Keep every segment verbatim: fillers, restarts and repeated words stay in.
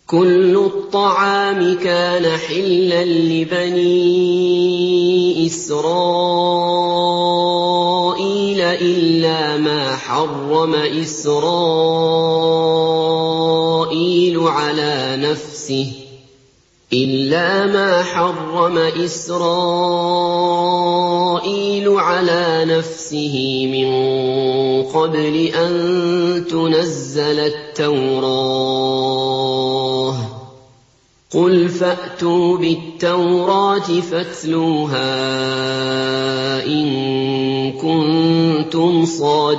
كل الطعام كان حلا لبني إسرائيل إلا ما حرم إسرائيل على نفسه إلا ما حرم إسرائيل على نفسه من قبل أن تنزل التوراة قل فأتوا بالتوراة فاتلوها إن كنتم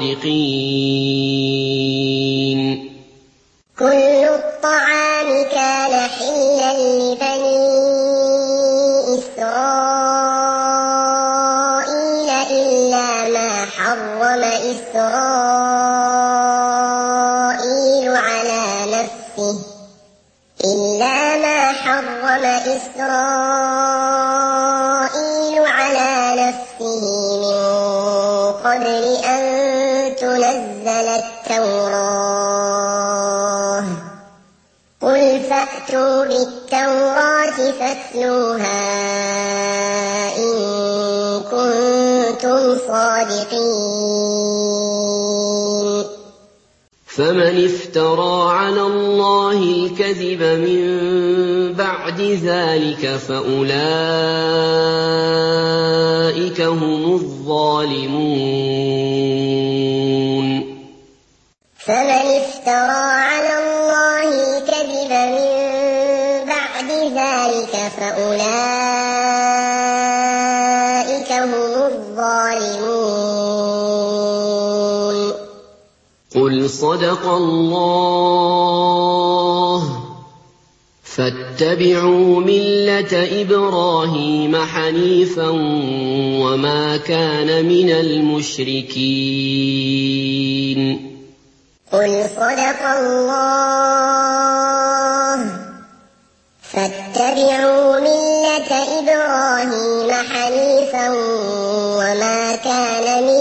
صادقين. كل الطعام كان حلا لبني إسرائيل إلا ما حرم إسرائيل على نفسه إلا ما حرم إسرائيل على نفسه من قبل أن تنزل التوراة قل فأتوا بالتوراة فاتلوها إن كنتم صادقين. فمن افترى على الله الكذب من بعد ذلك فأولئك هم الظالمون. فمن افترى على الله الكذب من بعد ذلك فأولئك هم الظالمون. قل صدق الله فاتبعوا ملة إبراهيم حنيفا وما كان من المشركين. قل صدق الله فاتبعوا ملة إبراهيم حنيفا وما كان من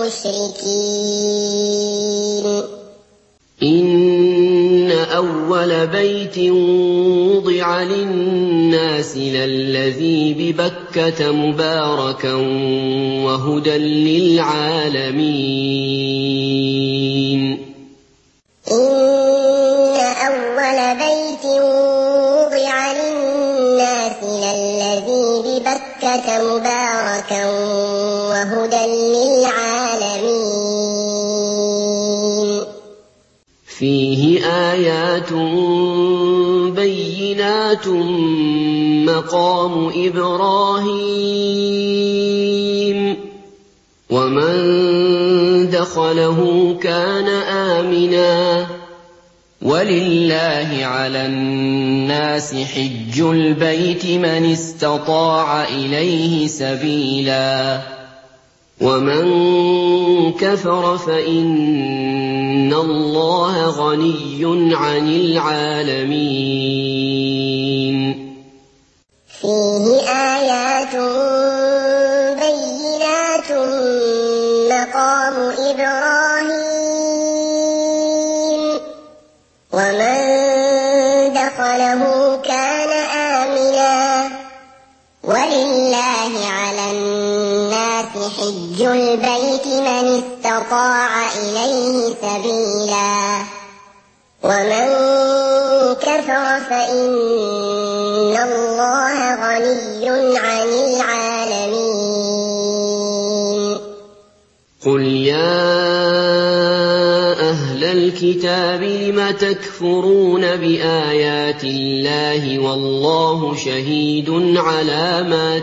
المشركين. إن أول بيت وضع للناس للذي ببكة مباركا وهدى للعالمين. إن أول بيت وضع للناس للذي ببكة مباركا وهدى للعالمين. فيه آيات بينات مقام إبراهيم ومن دخله كان آمنا ولله على الناس حج البيت من استطاع إليه سبيلا ومن كفر فإن الله غني عن العالمين. فيه آيات بينات مقام إبراهيم ومن دخله كان آمنا ولله على الناس حج البيت من استطاع إليه سبيلا ومن كفر فإن الله غني عن العالمين. قل يا أهل الكتاب لم تكفرون بآيات الله والله شهيد على ما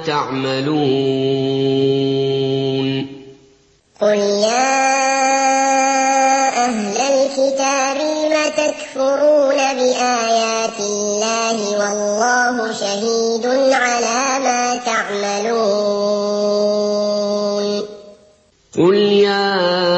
تعملون. قل يا أهل الكتاب لم تكفرون بآيات الله والله شهيد على ما تعملون. قل يا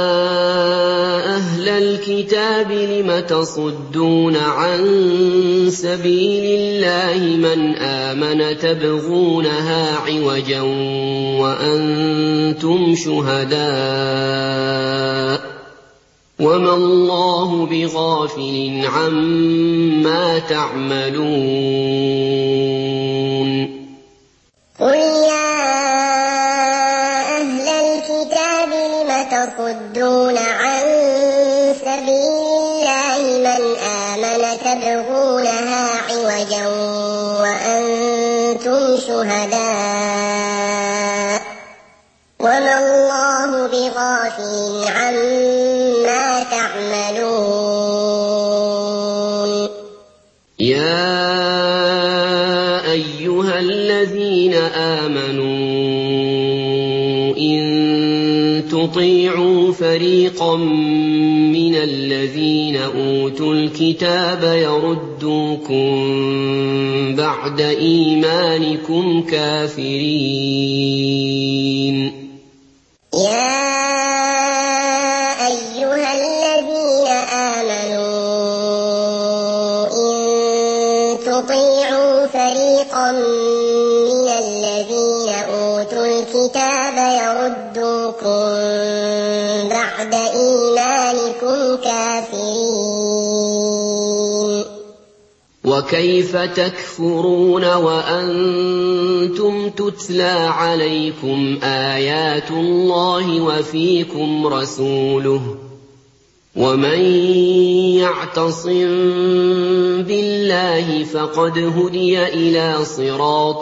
أهل الكتاب لم تصدون عن سبيل الله من آمن تبغونها عوجا وأنتم شهداء وما الله بغافل عما تعملون قل يا أهل الكتاب لم تصدون عن سبيل الله من آمن تبغونها عوجا وأنتم شهداء وما الله بغافل عما تعملون يا أيها الذين آمنوا إن تطيعوا فريقا من الذين أوتوا الكتاب يردوكم بعد إيمانكم كافرين يا أيها الذين آمنوا إن تطيعوا فريقا من الذين أوتوا الكتاب يردوكم بعد إيمانكم كافرين وكيف تكفرون وأنتم تتلى عليكم آيات الله وفيكم رسوله ومن يعتصم بالله فقد هدي إلى صراط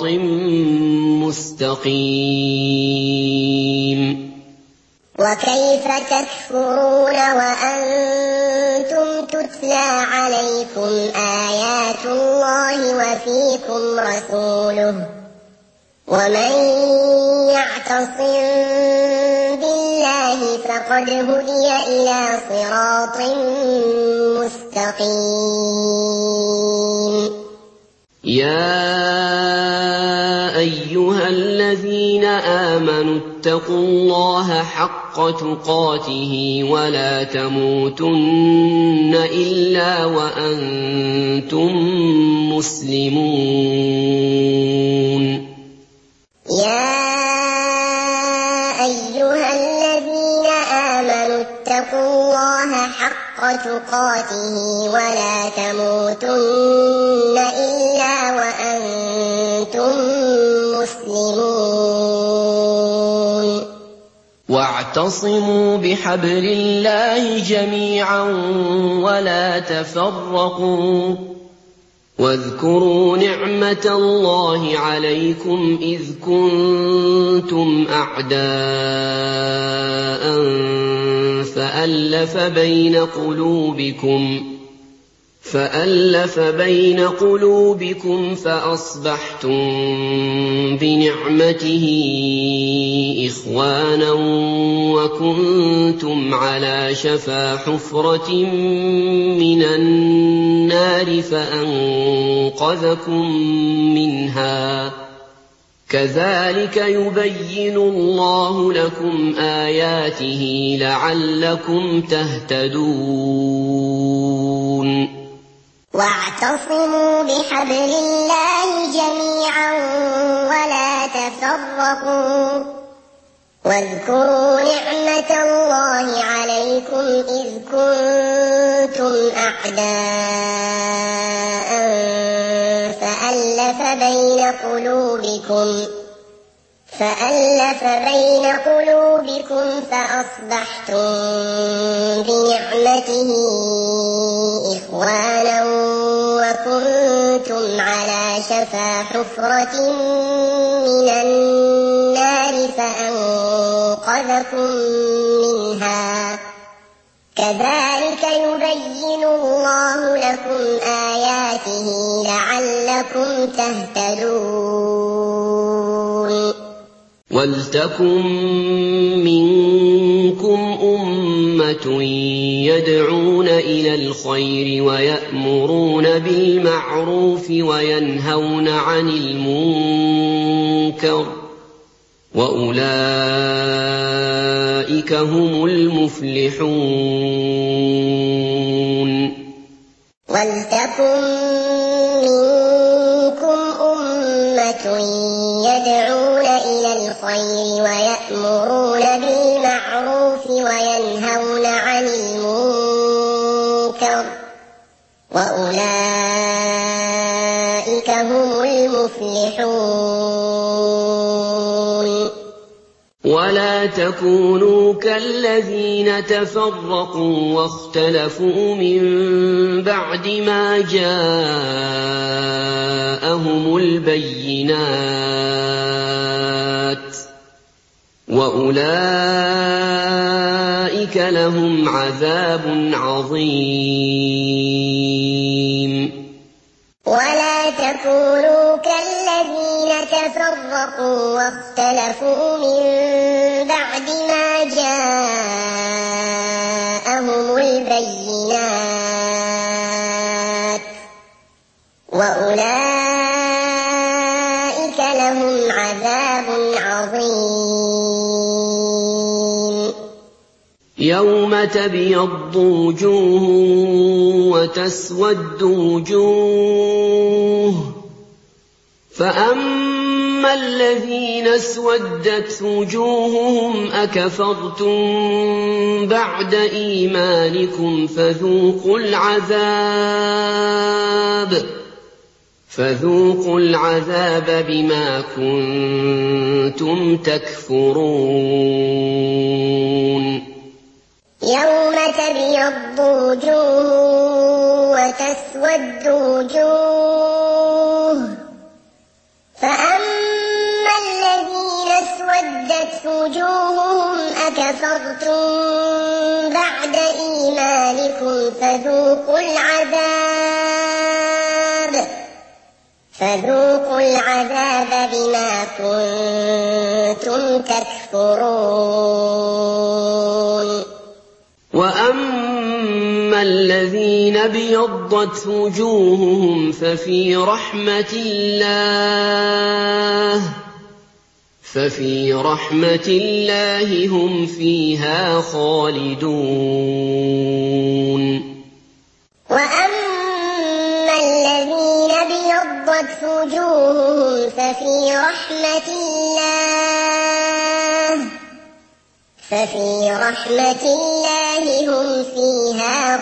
مستقيم وكيف تكفرون وأنتم تتلى عليكم آيات الله وفيكم رسوله ومن يعتصم بالله فقد هدي إلى صراط مستقيم يا أيها الذين آمنوا اتقوا الله حق تقاته ولا تموتن إلا وأنتم مسلمون يا أيها الذين آمنوا اتقوا الله حق تقاته ولا تموتن إلا وأنتم مسلمون واعتصموا بحبل الله جميعا ولا تفرقوا واذكروا نعمة الله عليكم إذ كنتم أعداء فألف بين قلوبكم فألف بين قلوبكم فأصبحتم بنعمته إخوانا وكنتم على شفا حفرة من النار فأنقذكم منها كذلك يبين الله لكم آياته لعلكم تهتدون واعتصموا بحبل الله جميعا ولا تفرقوا واذكروا نعمة الله عليكم إذ كنتم أعداء فألف بين قلوبكم فألف بين قلوبكم فأصبحتم بنعمته إخوانا وكنتم على شفا حفرة من النار فأنقذكم منها كذلك يبين الله لكم آياته لعلكم تهتدون ولتكن منكم أمة يدعون إلى الخير ويأمرون بالمعروف وينهون عن المنكر وأولئك هم المفلحون ولتكن منكم أمة يدعون إلى الخير ويأمرون بالمعروف وينهون عن المنكر أولئك هم المفلحون ولا تكونوا كالذين تفرقوا واختلفوا من بعد ما جاءهم البينات وأولئك لهم عذاب عظيم ولا تكونوا كالذين تفرقوا واختلفوا من بعد ما جاءهم البينات وأولئك لهم عذاب عظيم يوم تبيض وجوه وتسود وجوه فأما الذين اسودت وجوههم أكفرتم بعد إيمانكم فذوقوا العذاب فذوقوا العذاب بما كنتم تكفرون يوم تبيض وجوه وتسود وجوه فأما الذين اسودت وجوههم أكفرتم بعد إيمانكم فذوقوا العذاب فذوقوا العذاب بما كنتم تكفرون وأما الذين ابيضت وجوههم ففي رحمة الله ففي رحمة الله هم فيها خالدون وأما الذين ابيضت وجوههم ففي رحمة الله ففي رحمة الله هم فيها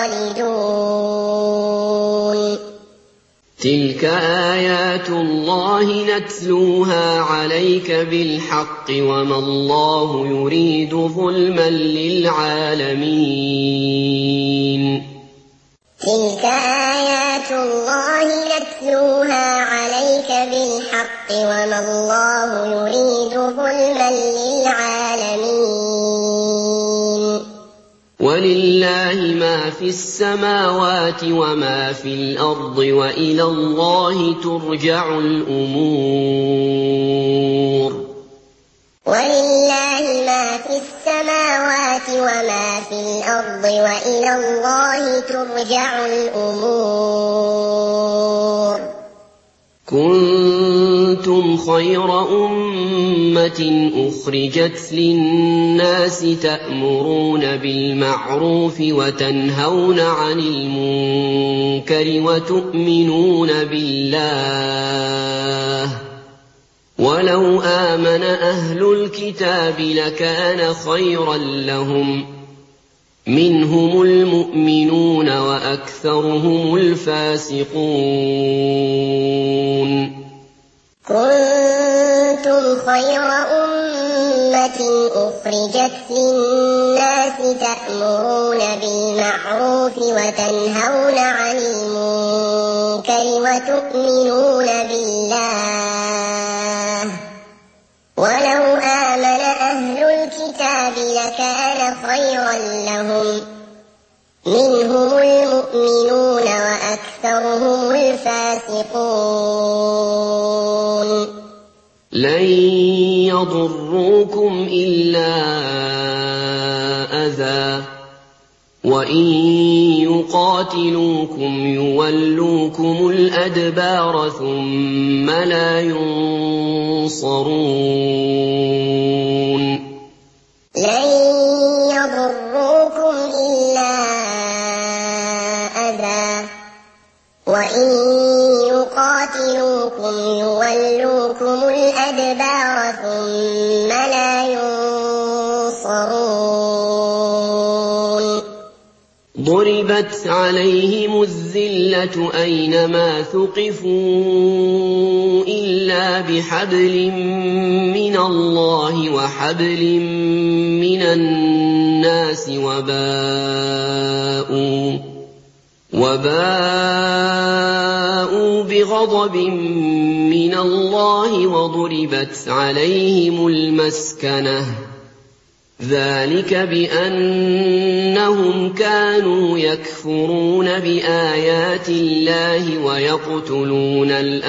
خالدون تلك آيات الله نتلوها عليك بالحق وما الله يريد ظلما للعالمين تلك آيات الله نتلوها عليك بالحق وما الله يريد ظلما للعالمين ولله ما في السماوات وما في الأرض وإلى الله ترجع الأمور ولله ما في السماوات وما في الأرض وإلى الله ترجع الأمور كنتم خير أمة أخرجت للناس تأمرون بالمعروف وتنهون عن المنكر وتؤمنون بالله ولو آمن أهل الكتاب لكان خيرا لهم منهم المؤمنون وأكثرهم الفاسقون كنتم خير أمة أخرجت للناس تأمرون بالمعروف وتنهون عن المنكر وتؤمنون بالله ولو آمن أهل الكتاب لكان خيرا لهم منهم المؤمنون وأكثرهم الفاسقون لن يضروكم إلا أذى وإن يقاتلوكم يولوكم الأدبار ثم لا ينصرون لن يضروكم إلا أذى وإن يقاتلوكم يولوكم الأدبار ثم لا ينصرون ضرب ضربت عليهم الذلة أينما ثقفوا إلا بحبل من الله وحبل من الناس وباءوا, وباءوا بغضب من الله وضربت عليهم المسكنة ذلك بأنهم كانوا يكفرون بآيات الله ويقتلون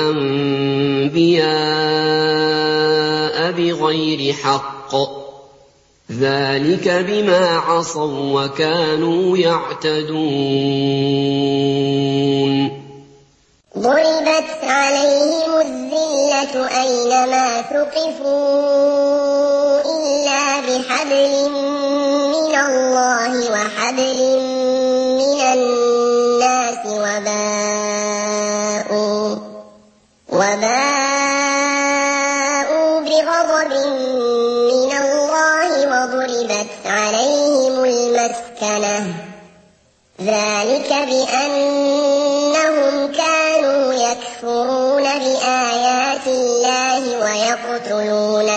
الأنبياء بغير حق ذلك بما عصوا وكانوا يعتدون ضربت عليهم الذلة أينما ثقفوا إلا بحبل من الله وحبل من الناس وباءوا, وباءوا بغضب من الله وضربت عليهم المسكنة ذلك بأنهم كانوا يكفرون بآيات الله ويقتلون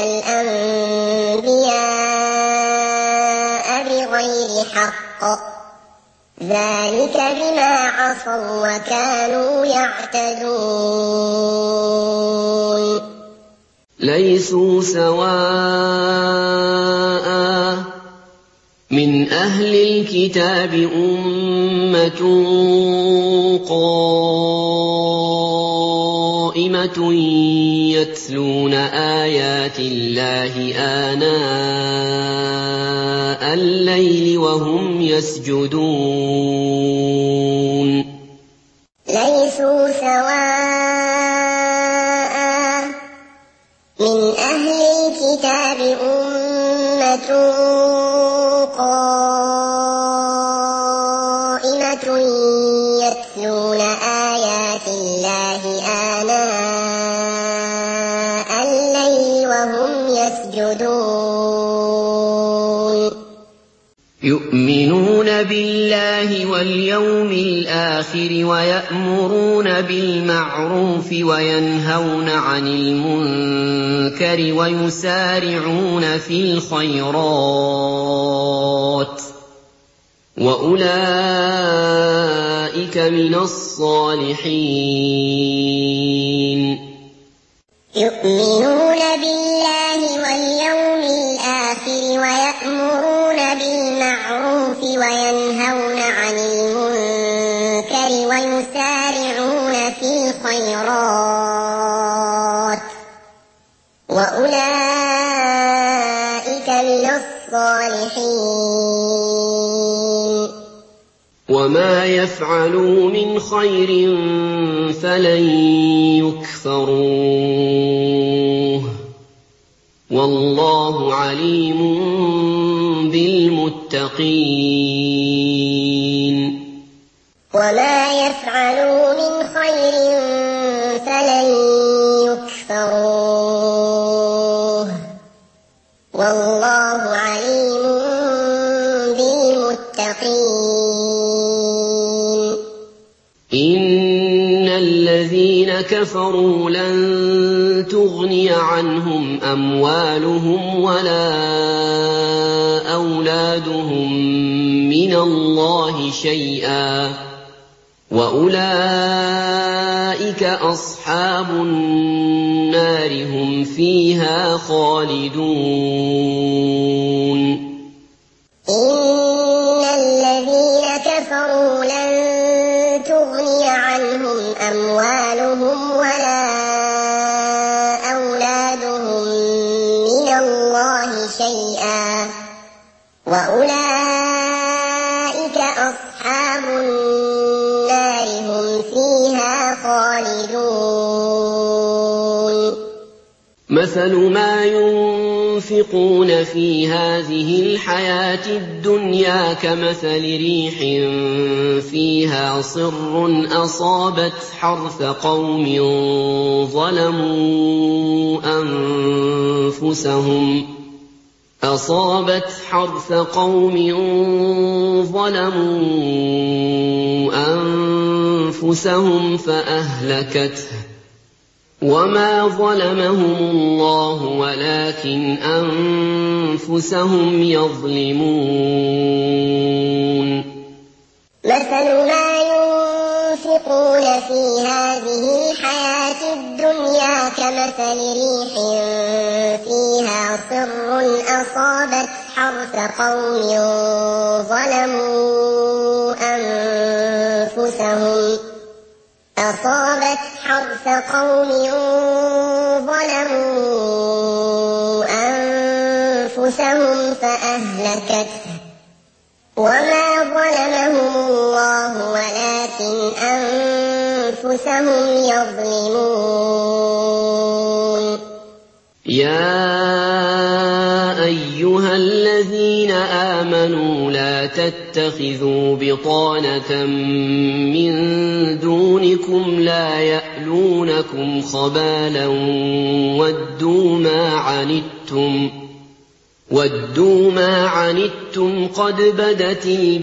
الأنبياء بغير حق ذلك بما عصوا وكانوا يعتدون ليسوا سواء من أهل الكتاب أمة قائمة يتلون آيات الله آناء الليل وهم يسجدون ليسوا سواء من أهل الكتاب أمة قائمة يتلون آيات الله آناء الليل وهم يسجدون يؤمنون بالله واليوم الآخر ويأمرون بالمعروف وينهون عن المنكر ويسارعون في الخيرات وأولئك من الصالحين يؤمنون بالله واليوم الآخر ويأمرون بالمعروف وينهون عن المنكر ويسارعون في الخيرات وأولئك من الصالحين وما يفعلوا من خير فلن يكفروه والله عليم بالمتقين وما يفعلوا من خير فلن يكفروه والله عليم بالمتقين إن الذين كفروا لن تغني عنهم أموالهم ولا أولادهم من الله شيئا وأولئك أصحاب النار هم فيها خالدون إن الذين كفروا لن تغني عنهم أموالهم ولا أولادهم من الله شيئا وأولئك أصحاب النار هم فيها خالدون مثل ما ينفقون في هذه الحياة الدنيا كمثل ريح فيها صر أصابت حرث قوم ظلموا أنفسهم أصابت حرث قوم ظلموا أنفسهم فأهلكته وما ظلمهم الله ولكن أنفسهم يظلمون مثل ما ينفقون في هذه الحياة الدنيا كمثل ريح فيها صر أصابت حرث قوم ظلموا أنفسهم أصابت حرث قوم ظلموا أنفسهم فأهلكته وما ظلمهم الله ولكن أنفسهم يظلمون يا أيها الذين آمنوا لا تتخذوا بطانة من دونكم لا يألونكم خبالا ودوا ما عنتم ودوا ما عنتم قد بدت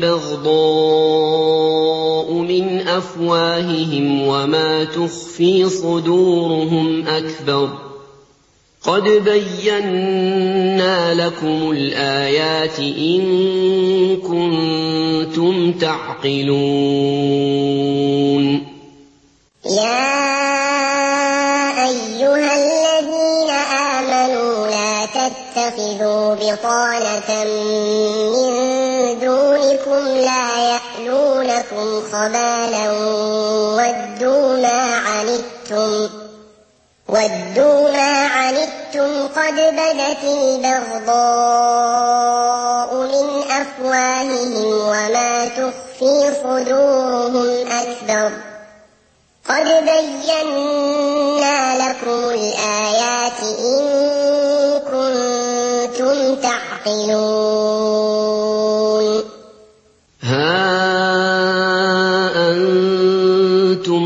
البغضاء من أفواههم وما تخفي صدورهم أكبر قد بينا لكم الآيات إن كنتم تعقلون يا أيها الذين آمنوا لا تتخذوا بطانة من دونكم لا يألونكم خبالا ودوا ما عنتم ودوا ما عنتم قد بدت البغضاء من أفواههم وما تخفي صدورهم أكبر قد بينا لكم الآيات إن كنتم تعقلون ها أنتم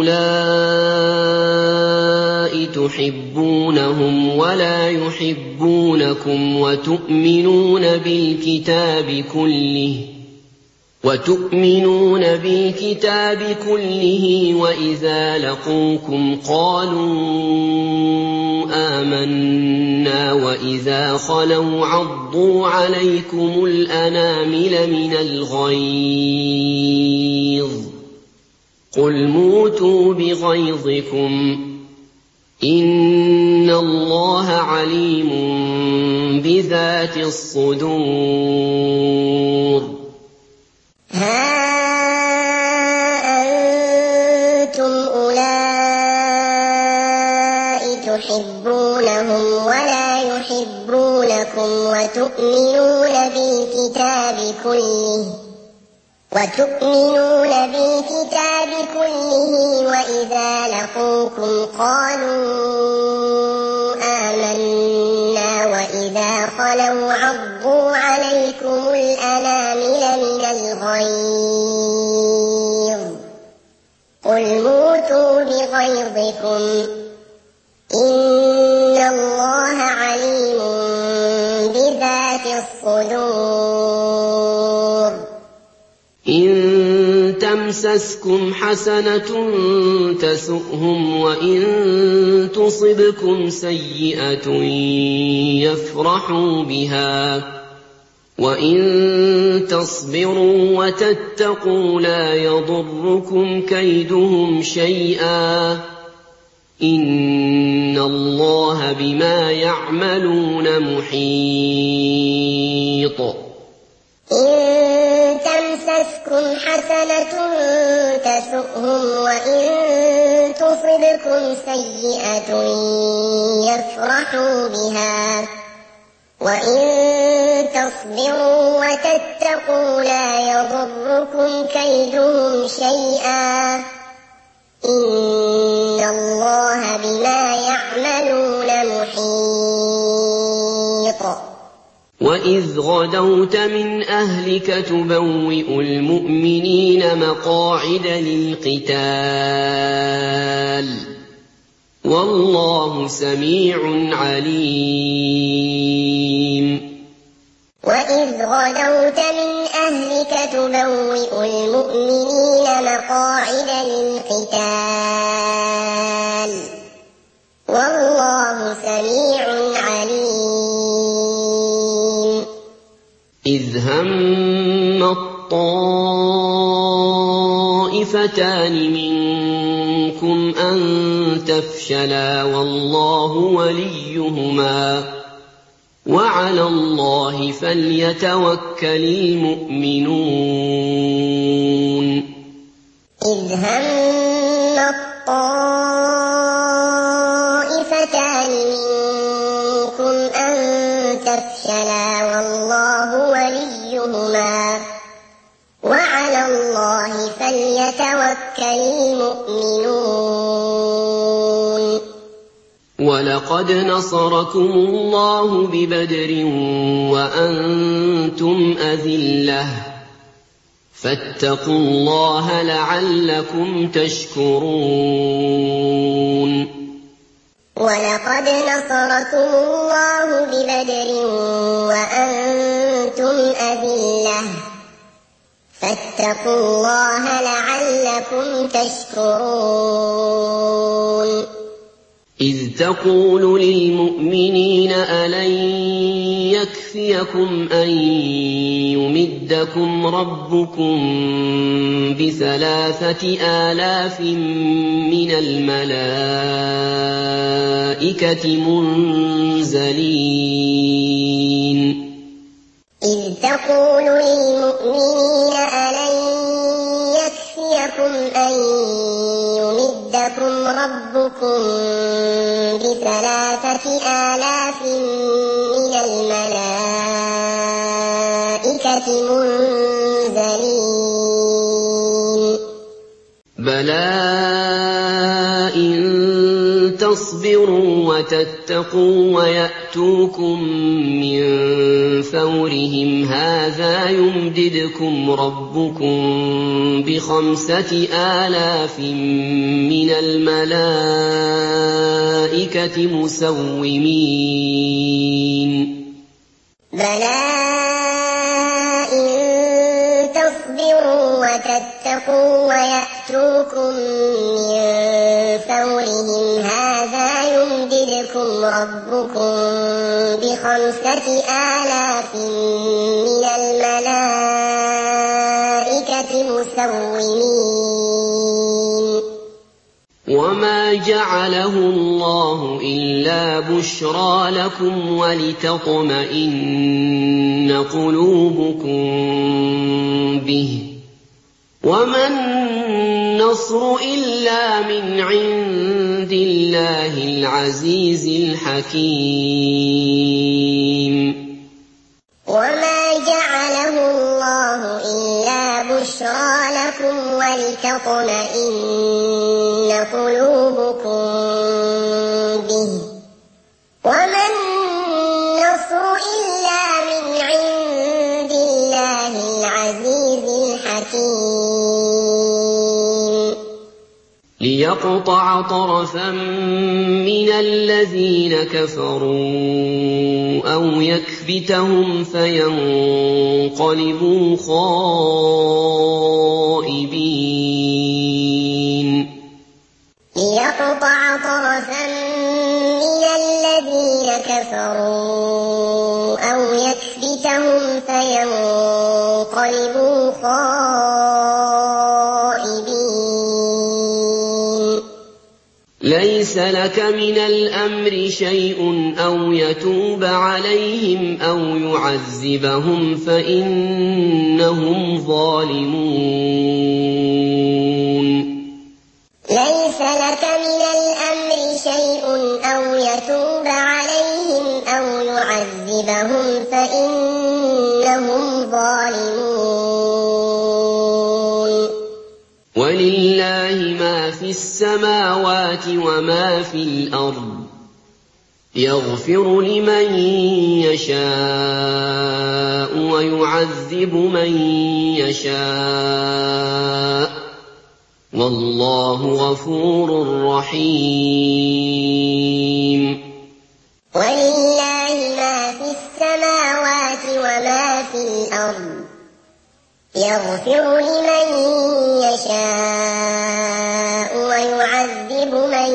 أولئك تحبونهم ولا يحبونكم وتؤمنون بالكتاب كله وتؤمنون بالكتاب كله وإذا لقوكم قالوا آمنا وإذا خلوا عضوا عليكم الأنامل من الغيظ قل موتوا بغيظكم إن الله عليم بذات الصدور ها أنتم أولئك تحبونهم ولا يحبونكم وتؤمنون بالكتاب كله وتؤمنون بالكتاب كله وإذا لقوكم قالوا آمنا وإذا خلوا عضوا عليكم الأنامل من الغيظ قل موتوا بغيظكم إن الله عليم بذات الصدور إن تمسسكم حسنة تسؤهم وإن تصبكم سيئة يفرحوا بها وإن تصبروا وتتقوا لا يضركم كيدهم شيئا إن الله بما يعملون محيط إن تمسسكم حسنة تسؤهم وإن تصبكم سيئة يفرحوا بها وإن تصبروا وتتقوا لا يضركم كيدهم شيئا إن الله بما يعملون محيط وإذ غدوت من أهلك تبوئ المؤمنين مقاعد للقتال والله سميع عليم طائفتان منكم أن تفشلا والله وليهما وعلى الله فليتوكل المؤمنون إذ هم الطائفتان منكم أن تفشلا والله وليهما وعلى الله فليتوكل المؤمنون ولقد نصركم الله ببدر وأنتم أذلة فاتقوا الله لعلكم تشكرون ولقد نصركم الله ببدر وأنتم أذلة فاتقوا الله لعلكم تشكرون إذ تقول للمؤمنين ألن يكفيكم أن يمدكم ربكم بثلاثة آلاف من الملائكة منزلين إذ تقول للمؤمنين ألن يكفيكم أن يمدكم ربكم بثلاثة آلاف من الملائكة منزلين بلى إن تصبروا وتتقوا ويأتوكم من فورهم هذا يمددكم ربكم بخمسة آلاف من الملائكة مسومين بلى إن تصبروا وتتقوا ويأتوكم من فورهم هذا يمددكم ربكم بخمسة آلاف من الملائكة مسومين وما جعله الله إلا بشرى لكم ولتطمئن قلوبكم به وما النصر إلا من عند الله العزيز الحكيم وما جعله الله إلا بشرى لكم ولتطمئن قلوبكم به وما النصر إلا من عند الله العزيز الحكيم ليقطع طرفا من الذين كفروا أو يكبتهم فينقلبوا خائبين ليقطع طرفا من الذين كفروا أو يكبتهم فينقلبوا خائبين ليس لك من الأمر شيء أو يتوب عليهم أو يعذبهم فإنهم ظالمون ليس لك من الأمر شيء أو يتوب عليهم أو يعذبهم فإنهم ظالمون ولله ما في السماوات وما في الأرض يغفر لمن يشاء ويعذب من يشاء والله غفور رحيم ولله ما في السماوات وما في الأرض يغفر لمن يشاء ويعذب من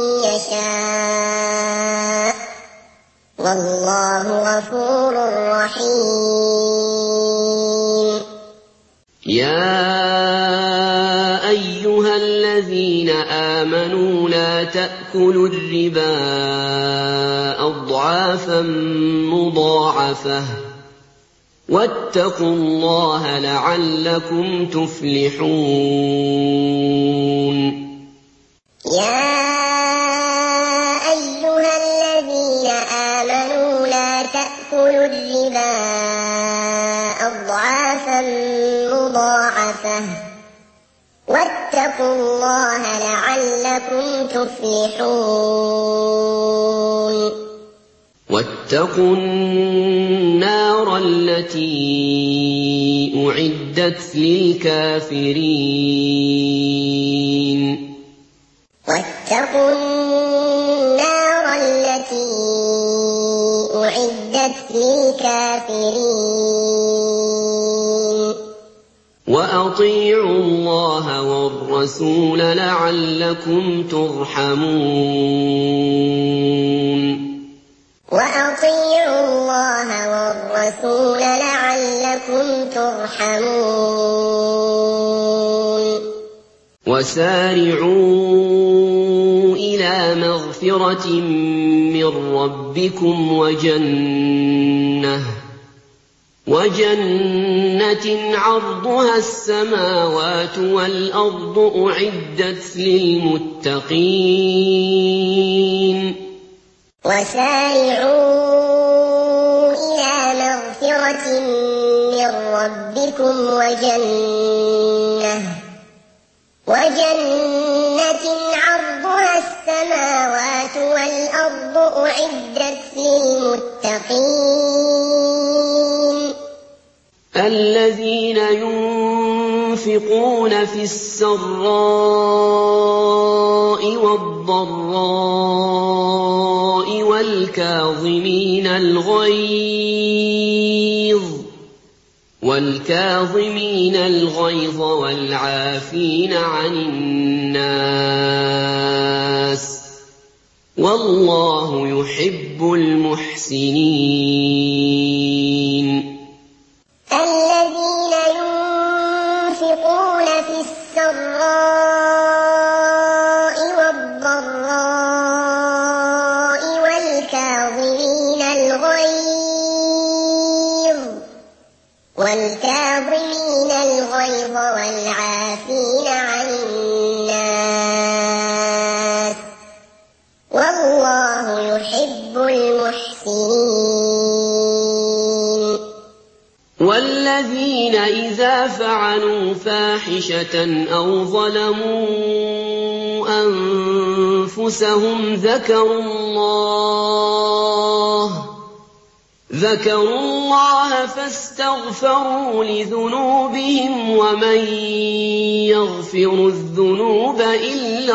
يشاء والله غفور رحيم يا أيها الذين آمنوا لا تأكلوا الربا أضعافا مضاعفة واتقوا الله لعلكم تفلحون. يا أيها الذين آمنوا لا تأكلوا الربا أضعافا مضاعفة واتقوا الله لعلكم تفلحون. واتقوا النار التي أعدت للكافرين. واتقوا النار التي أعدت للكافرين. وأطيعوا الله والرسول لعلكم ترحمون. وأطيعوا الله والرسول لعلكم ترحمون. وسارعوا إلى مغفرة من ربكم وجنة وجنة عرضها السماوات والأرض أعدت للمتقين. وسارعوا إلى مغفرة من ربكم وجنة وجنة عرضها السماوات والأرض أعدت للمتقين. الذين ينفقون في السراء والضراء والكاظمين الغيظ والكاظمين الغيظ والعافين عن الناس والله يحب المحسنين. الذين ينفقون في السراء والضراء والكاظمين الغيظ والكاظمين الغيظ والعافين عن الناس والله يحب المحسنين. والذين إذا فعلوا فاحشة أو ظلموا أنفسهم ذكروا الله ذكروا الله فاستغفروا لذنوبهم ومن يغفر الذنوب إلا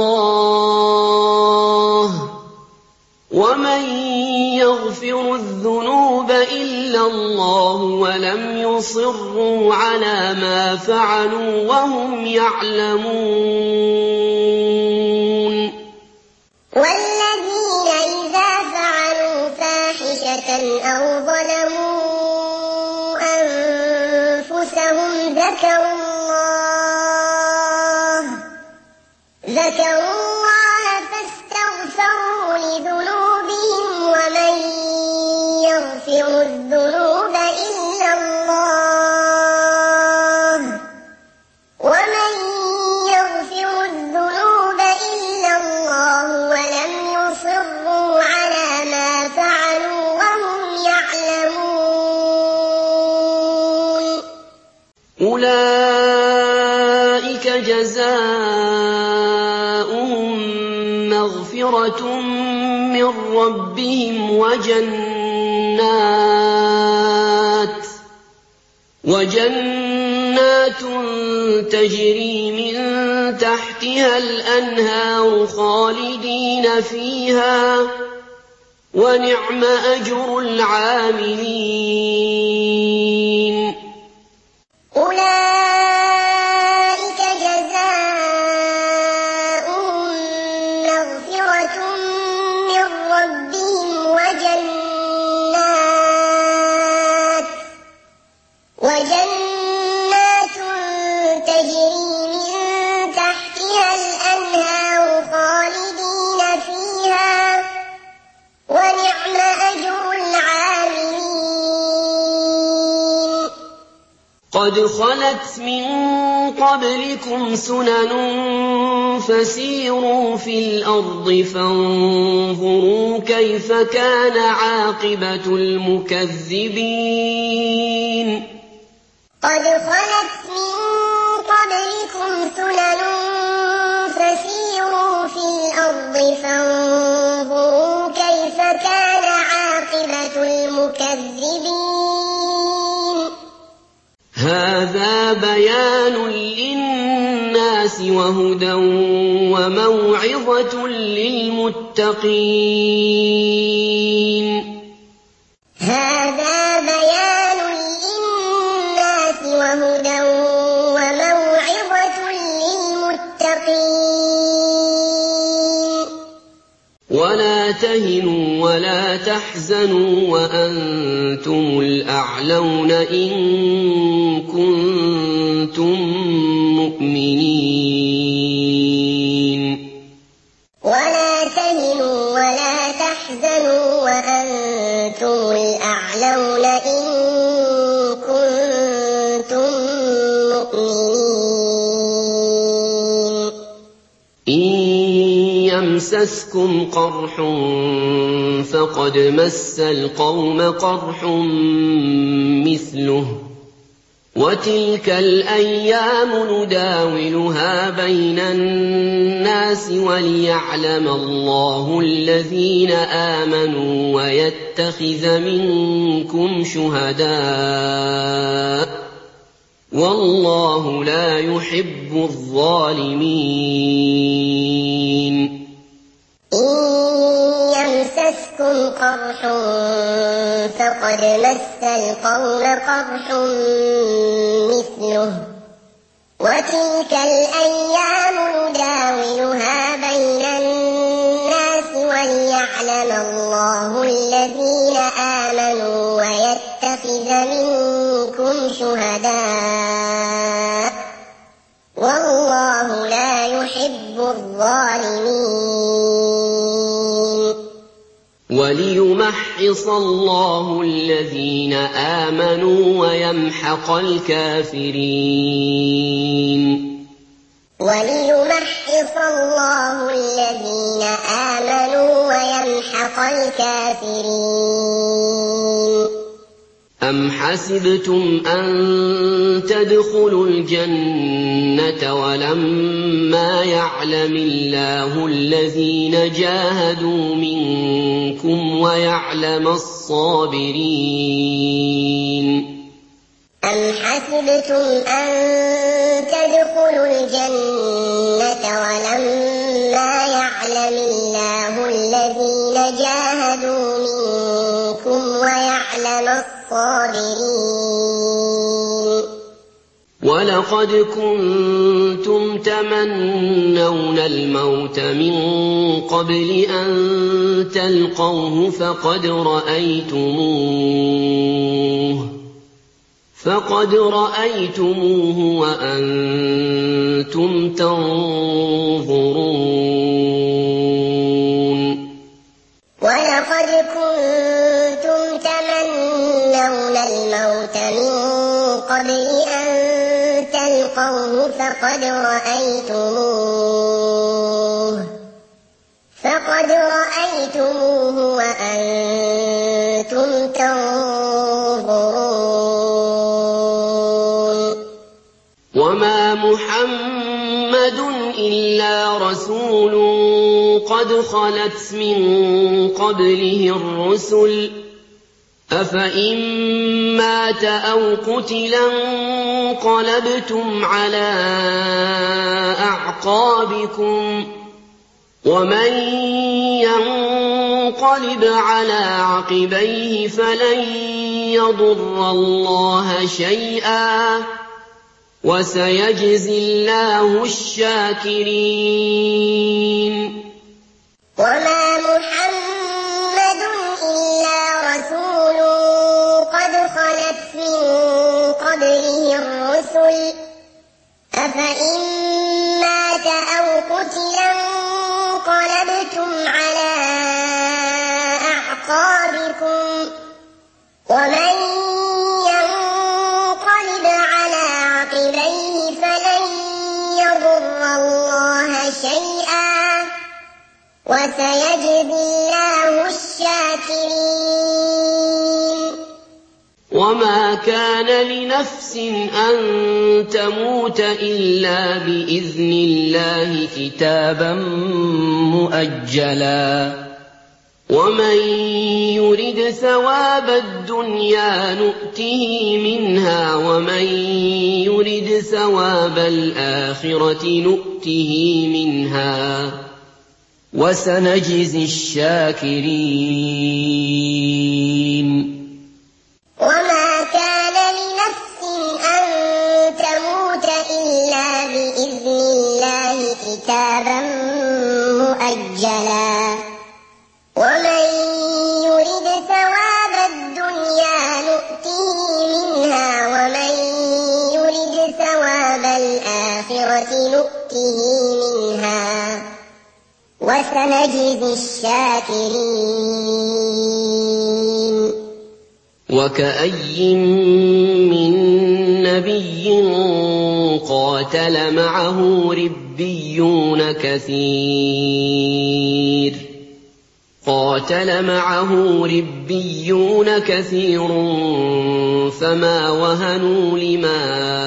الله ومن يغفر الذنوب إلا الله ولم يصروا على ما فعلوا وهم يعلمون. والذين إذا فعلوا فاحشة أو ظلموا أنفسهم ذكروا الله ذكروا الله فاستغفروا لذنوبهم ومن يغفر الذنوب إلا الله ومن يغفر الذنوب إلا الله ولم يصروا على ما فعلوا وهم يعلمون. أولئك جزاؤهم مغفرة من ربهم وجنات وجنات تجري من تحتها الأنهار خالدين فيها ونعم أجر العاملين. أولئك جزاؤهم مغفرة من ربهم وجنات وجنات تجري من تحتها قد خلت من قبلكم سنن فسيروا في الأرض فانظروا كيف كان عاقبة المكذبين قد خلت من قبلكم سنن فسيروا في الأرض فانظروا كيف كان عاقبة المكذبين هذا بيان للناس وهدى وموعظة للمتقين هذا بيان للناس وهدى وموعظة للمتقين ولا تهنوا ولا تحزنوا وأنتم الأعلون إن كنتم مؤمنين ولا تهنوا ولا تحزنوا وأنتم الأعلون إن كنتم مؤمنين إن يمسسكم قرح فقد مس القوم قرح مثله وتلك الأيام نداولها بين الناس وليعلم الله الذين آمنوا ويتخذ منكم شهداء والله لا يحب الظالمين إن يمسسكم قرح فقد مس القوم قرح مثله وتلك الأيام نداولها بين الناس وليعلم الله الذين آمنوا ويتخذ منكم شهداء والله لا يحب الظالمين وليمحص الله الذين آمنوا ويمحق الكافرين وليمحص الله الذين آمنوا ويمحق الكافرين أم حسبتم أن تدخلوا الجنة ولما يعلم الله الذين جاهدوا منكم ويعلم الصابرين أم حسبتم أن تدخلوا الجنة ولما يعلم الله الذين جاهدوا منكم ويعلم الصابرين ولقد كنتم تمنون الموت من قبل أن تلقوه فقد رأيتموه فقد رأيتموه وأنتم تنظرون ولقد كنتم تمنون الموت من قبل أن تلقوه فقد رأيتموه فقد رأيتموه وأنتم تنظرون وما محمد إلا رسول قد خلت من قبله الرسل أفإن مات أو قتلا انقلبتم على أعقابكم ومن ينقلب على عقبيه فلن يضر الله شيئا وسيجزي الله الشاكرين وما محمد إلا رسول قد خلت من قبله الرسل أفإن مات أو قتلا انقلبتم على أعقابكم ومن ينقلب على وسيجزي الله الشاكرين. وما كان لنفس أن تموت إلا بإذن الله كتابا مؤجلا ومن يرد ثواب الدنيا نؤته منها ومن يرد ثواب الآخرة نؤته منها وسنجزي الشاكرين. وما كان لنفس أن تموت إلا بإذن الله كتابا مؤجلا ومن يرد ثواب الدنيا نؤته منها ومن يرد ثواب الآخرة نؤته منها وسنجزي الشاكرين. وكأي من نبي قاتل معه ربيون كثير قاتل معه ربيون كثير فما وهنوا لما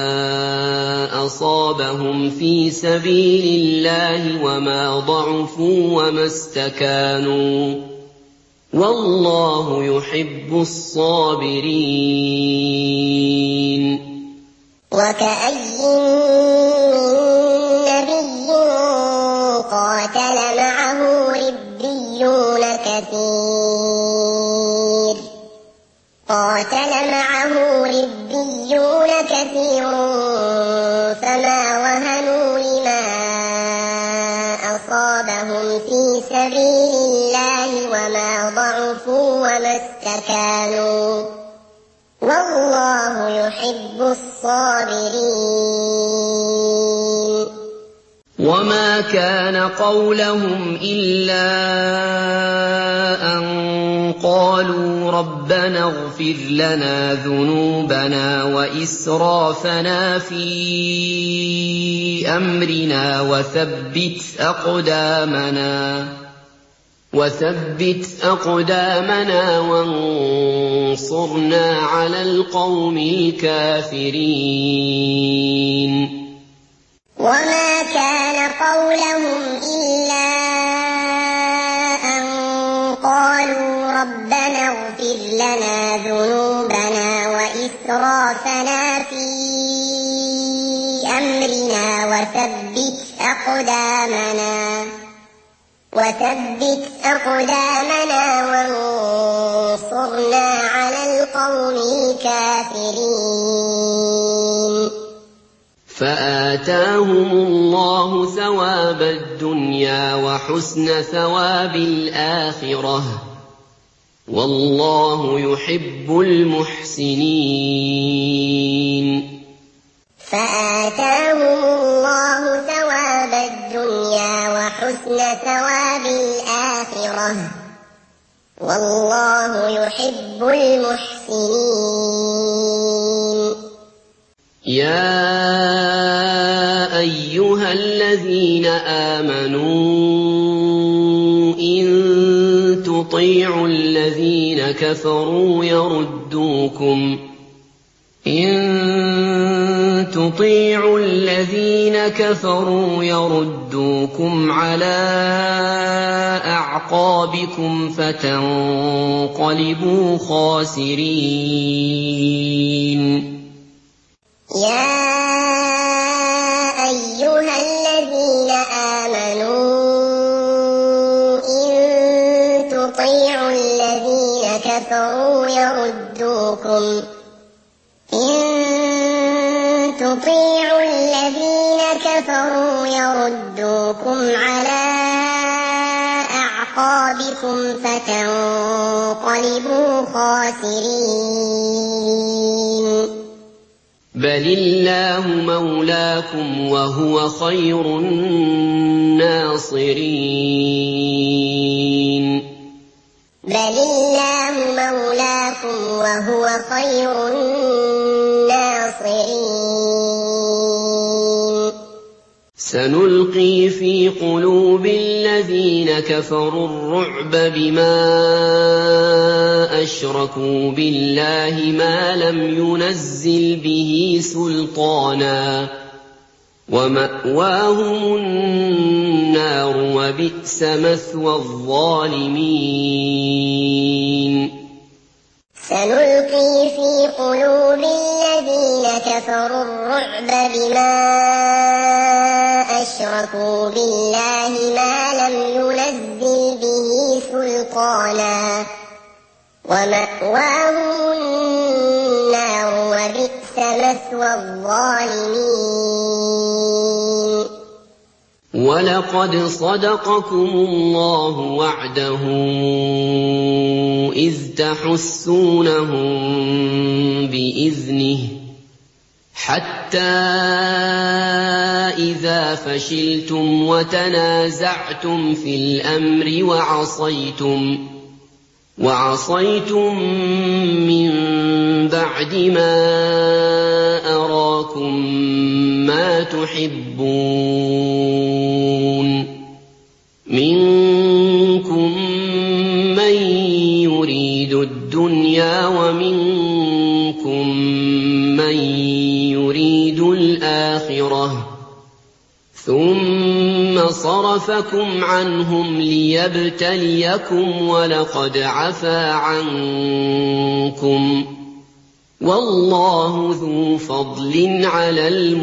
أصابهم في سبيل الله وما ضعفوا وما استكانوا والله يحب الصابرين. وكأي من نبي قاتل معه ربيون كثير قاتل معه ربيون كثير فما وهنوا لما أصابهم في سبيل الله وما ضعفوا وما استكانوا والله يحب الصابرين. وما كان قولهم إلا أن قالوا ربنا اغفر لنا ذنوبنا وإسرافنا في أمرنا وثبت أقدامنا وثبت أقدامنا وانصرنا على القوم الكافرين. وما كان قولهم إلا أن قالوا ربنا اغفر لنا ذنوبنا وإسرافنا في أمرنا وثبت أقدامنا وثبت أقدامنا وانصرنا على القوم الكافرين. فآتاهم الله ثواب الدنيا وحسن ثواب الآخرة والله يحب المحسنين. فآتاهم الله ثواب الدنيا وحسن ثواب الآخرة والله يحب المحسنين. يا أيها الذين آمنوا إن تطيعوا الذين كفروا يردوكم إن تطيعوا الذين كفروا يردوكم على أعقابكم فتنقلبوا خاسرين. يا أيها الذين آمنوا إن تطيعوا الذين كفروا يردوكم إن تطيعوا الذين كفروا يردوكم على أعقابكم فتنقلبوا خاسرين. بل الله مولاكم وهو خير الناصرين. بل الله مولاكم وهو خير الناصرين. سنلقي في قلوب الذين كفروا الرعب بما أشركوا بالله ما لم ينزل به سلطانا ومأواهم النار وبئس مثوى الظالمين سنلقي في قلوب الذين كفروا الرعب بما أشركوا بالله ما لم ينزل به سلطانا ومأواهم النار وبئس مثوى الظالمين ولقد صدقكم الله وعده إذ تحسونهم بإذنه حتى إذا فشلتم وتنازعتم في الأمر وعصيتم وعصيتم من بعد ما أراكم ما تحبون منكم من يريد الدنيا ومنكم من يريد الآخرة ثم صرفكم عنهم ليبتليكم ولقد عفا عنكم والله ذو فضل على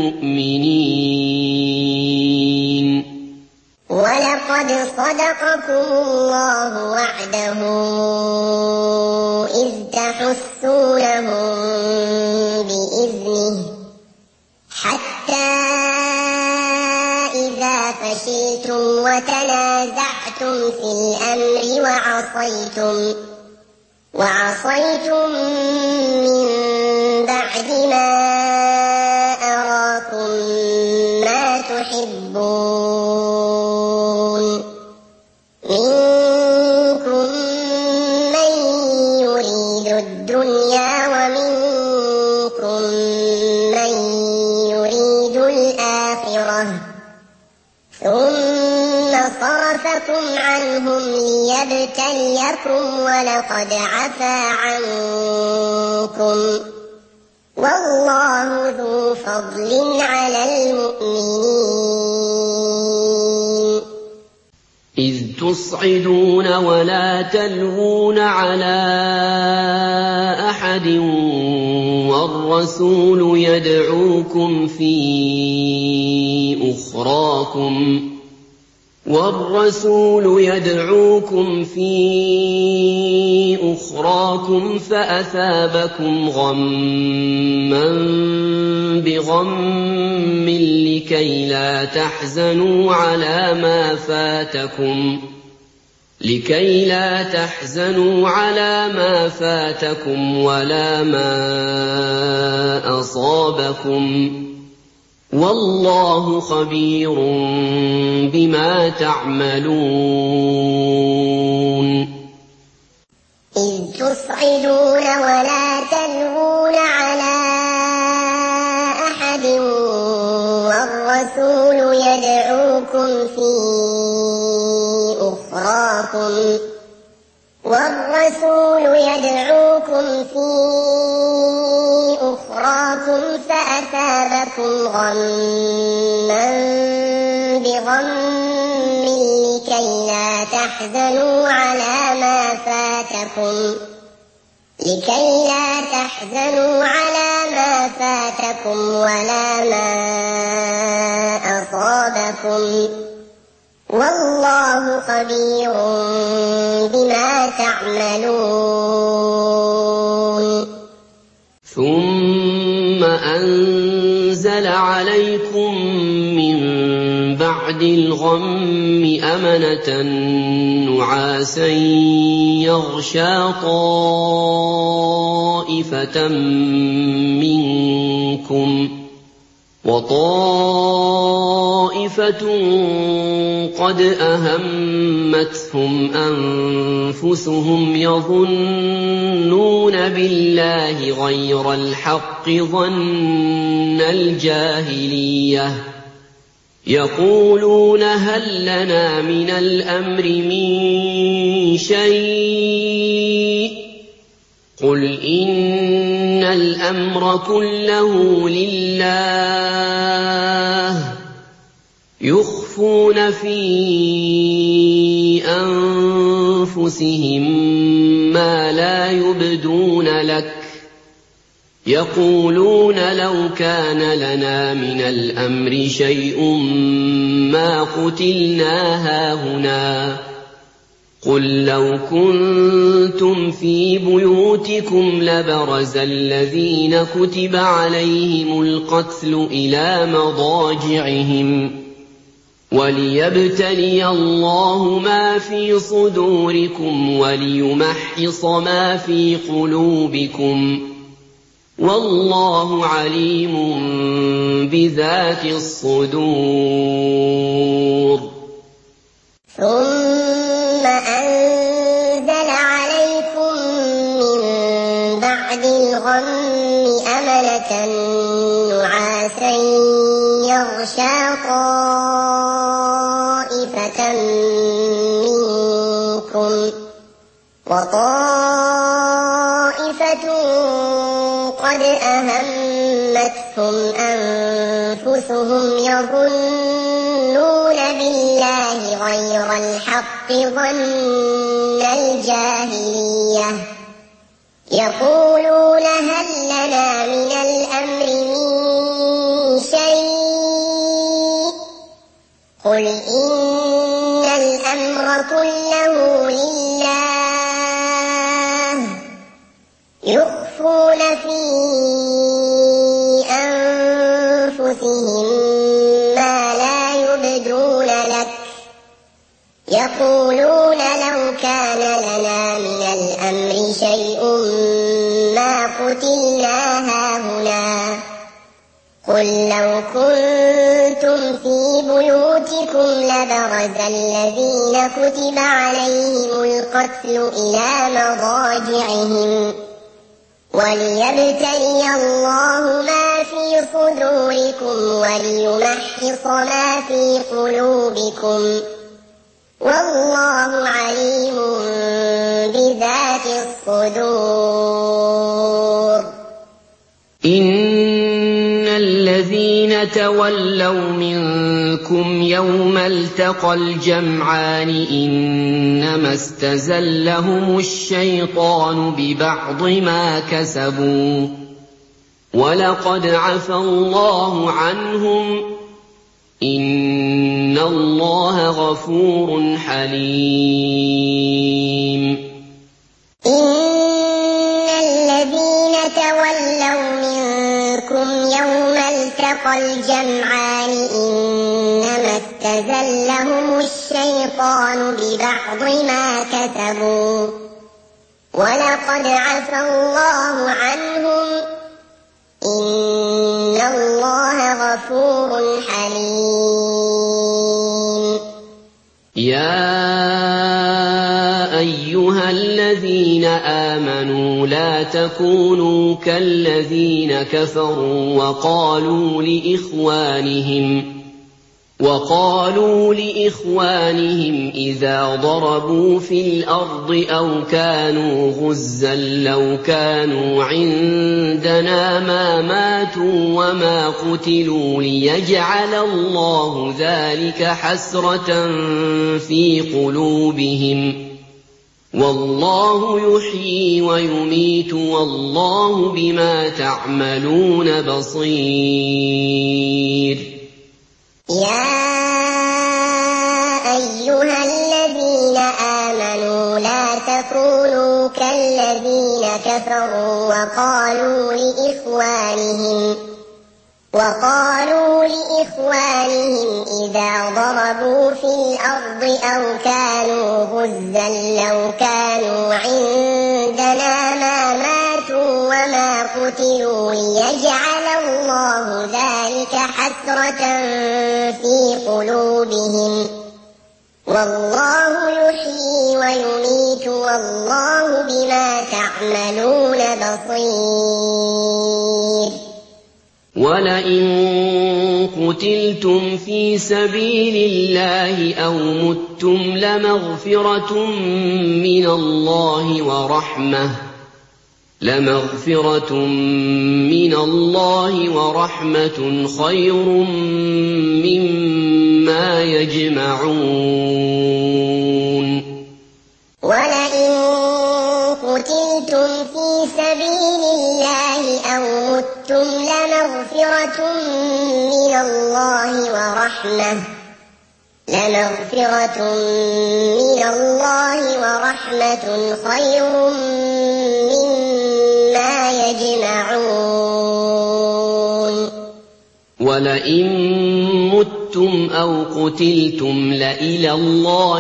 المؤمنين ولقد صدقكم الله وعده إذ تحسونهم بإذنه حتى إذا فشلتم وتنازعتم في الأمر وعصيتم وعصيتم من بعد ما أراكم ما تحبون منكم من يريد الدنيا ومنكم من يريد الآخرة ثم صرفكم عنهم ليبتليكم ولقد عفا عنكم والله ذو فضل على المؤمنين إذ تصعدون ولا تلوون على أحد والرسول يدعوكم في أخراكم والرسول يدعوكم في أخراكم فأثابكم غما بغم لكي لا تحزنوا على ما فاتكم لكي لا تحزنوا على ما فاتكم ولا ما أصابكم والله خبير بما تعملون إذ تصعدون ولا تلوون على أحد والرسول يدعوكم في أخراكم والرسول يدعوكم في أخراكم فأثابكم غما بغم لكي لا تحزنوا على ما فاتكم لكي لا تحزنوا على ما فاتكم ولا ما أصابكم والله خبير بما تعملون ثم أنزل عليكم من بعد الغم أمنة نعاسا يغشى طائفة منكم وطائفة قد أهمتهم أنفسهم يظنون بالله غير الحق ظن الجاهلية يقولون هل لنا من الأمر من شيء قل إن الأمر كله لله يخفون في أنفسهم ما لا يبدون لك يقولون لو كان لنا من الأمر شيء ما قتلنا هاهنا قل لو كنتم في بيوتكم لبرز الذين كتب عليهم القتل إلى مضاجعهم وليبتلي الله ما في صدوركم وليمحص ما في قلوبكم والله عليم بذات الصدور. ثم أنزل عليكم من بعد الغم أمنة نعاسا يغشى طائفة منكم وطائفة قد أهمتهم أنفسهم يظنون بالله غير الحق ظن الجاهلية يقولون هل لنا من الأمر من شيء قل إن الأمر كله لله يخفون في أنفسهم ما لا يبدون لك يقولون لو كان لنا من الأمر شيء ما قتلنا هاهنا قل لو كنتم في بيوتكم لبرز الذين كتب عليهم القتل إلى مضاجعهم وليبتلي الله ما في صدوركم وليمحص ما في قلوبكم والله عليم بذات الصدور. إن الذين تولوا منكم يوم التقى الجمعان إنما استزلهم الشيطان ببعض ما كسبوا ولقد عفى الله عنهم إن الله غفور حليم. إن الذين تولوا منكم يوم التقى الجمعان إنما استزلهم الشيطان ببعض ما كسبوا ولقد عفى الله عنهم إن الله غفور حليم. يا أيها الذين آمنوا لا تكونوا كالذين كفروا وقالوا لإخوانهم وقالوا لإخوانهم إذا ضربوا في الأرض أو كانوا غزا لو كانوا عندنا ما ماتوا وما قتلوا ليجعل الله ذلك حسرة في قلوبهم والله يحيي ويميت والله بما تعملون بصير. يا أيها الذين آمنوا لا تكونوا كالذين كفروا وقالوا لإخوانهم وقالوا لإخوانهم إذا ضربوا في الأرض أو كانوا غزا لو كانوا عندنا ما ماتوا وما قتلوا ليجعل الله ذلك حسرة في قلوبهم والله يحيي ويميت والله بما تعملون بصير. وَلَئِن قُتِلْتُمْ فِي سَبِيلِ اللَّهِ أَوْ مُتُّمْ لَمَغْفِرَةٌ مِّنَ اللَّهِ وَرَحْمَةٌ لَمَغْفِرَةٌ مِّنَ اللَّهِ وَرَحْمَةٌ خَيْرٌ مِّمَّا يَجْمَعُونَ وَلَئِن قُتِلْتُمْ فِي سَبِيلِ اللَّهِ أَوْ مُتُّمْ لَمَغْفِرَةٌ مِّنَ اللَّهِ وَرَحْمَةٌ لَمَغْفِرَةٌ مِّنَ اللَّهِ وَرَحْمَةٌ خَيْرٌ مِّمَّا يَجْمَعُونَ وَلَئِن مُتُّمْ أَوْ قُتِلْتُمْ لَإِلَى اللَّهِ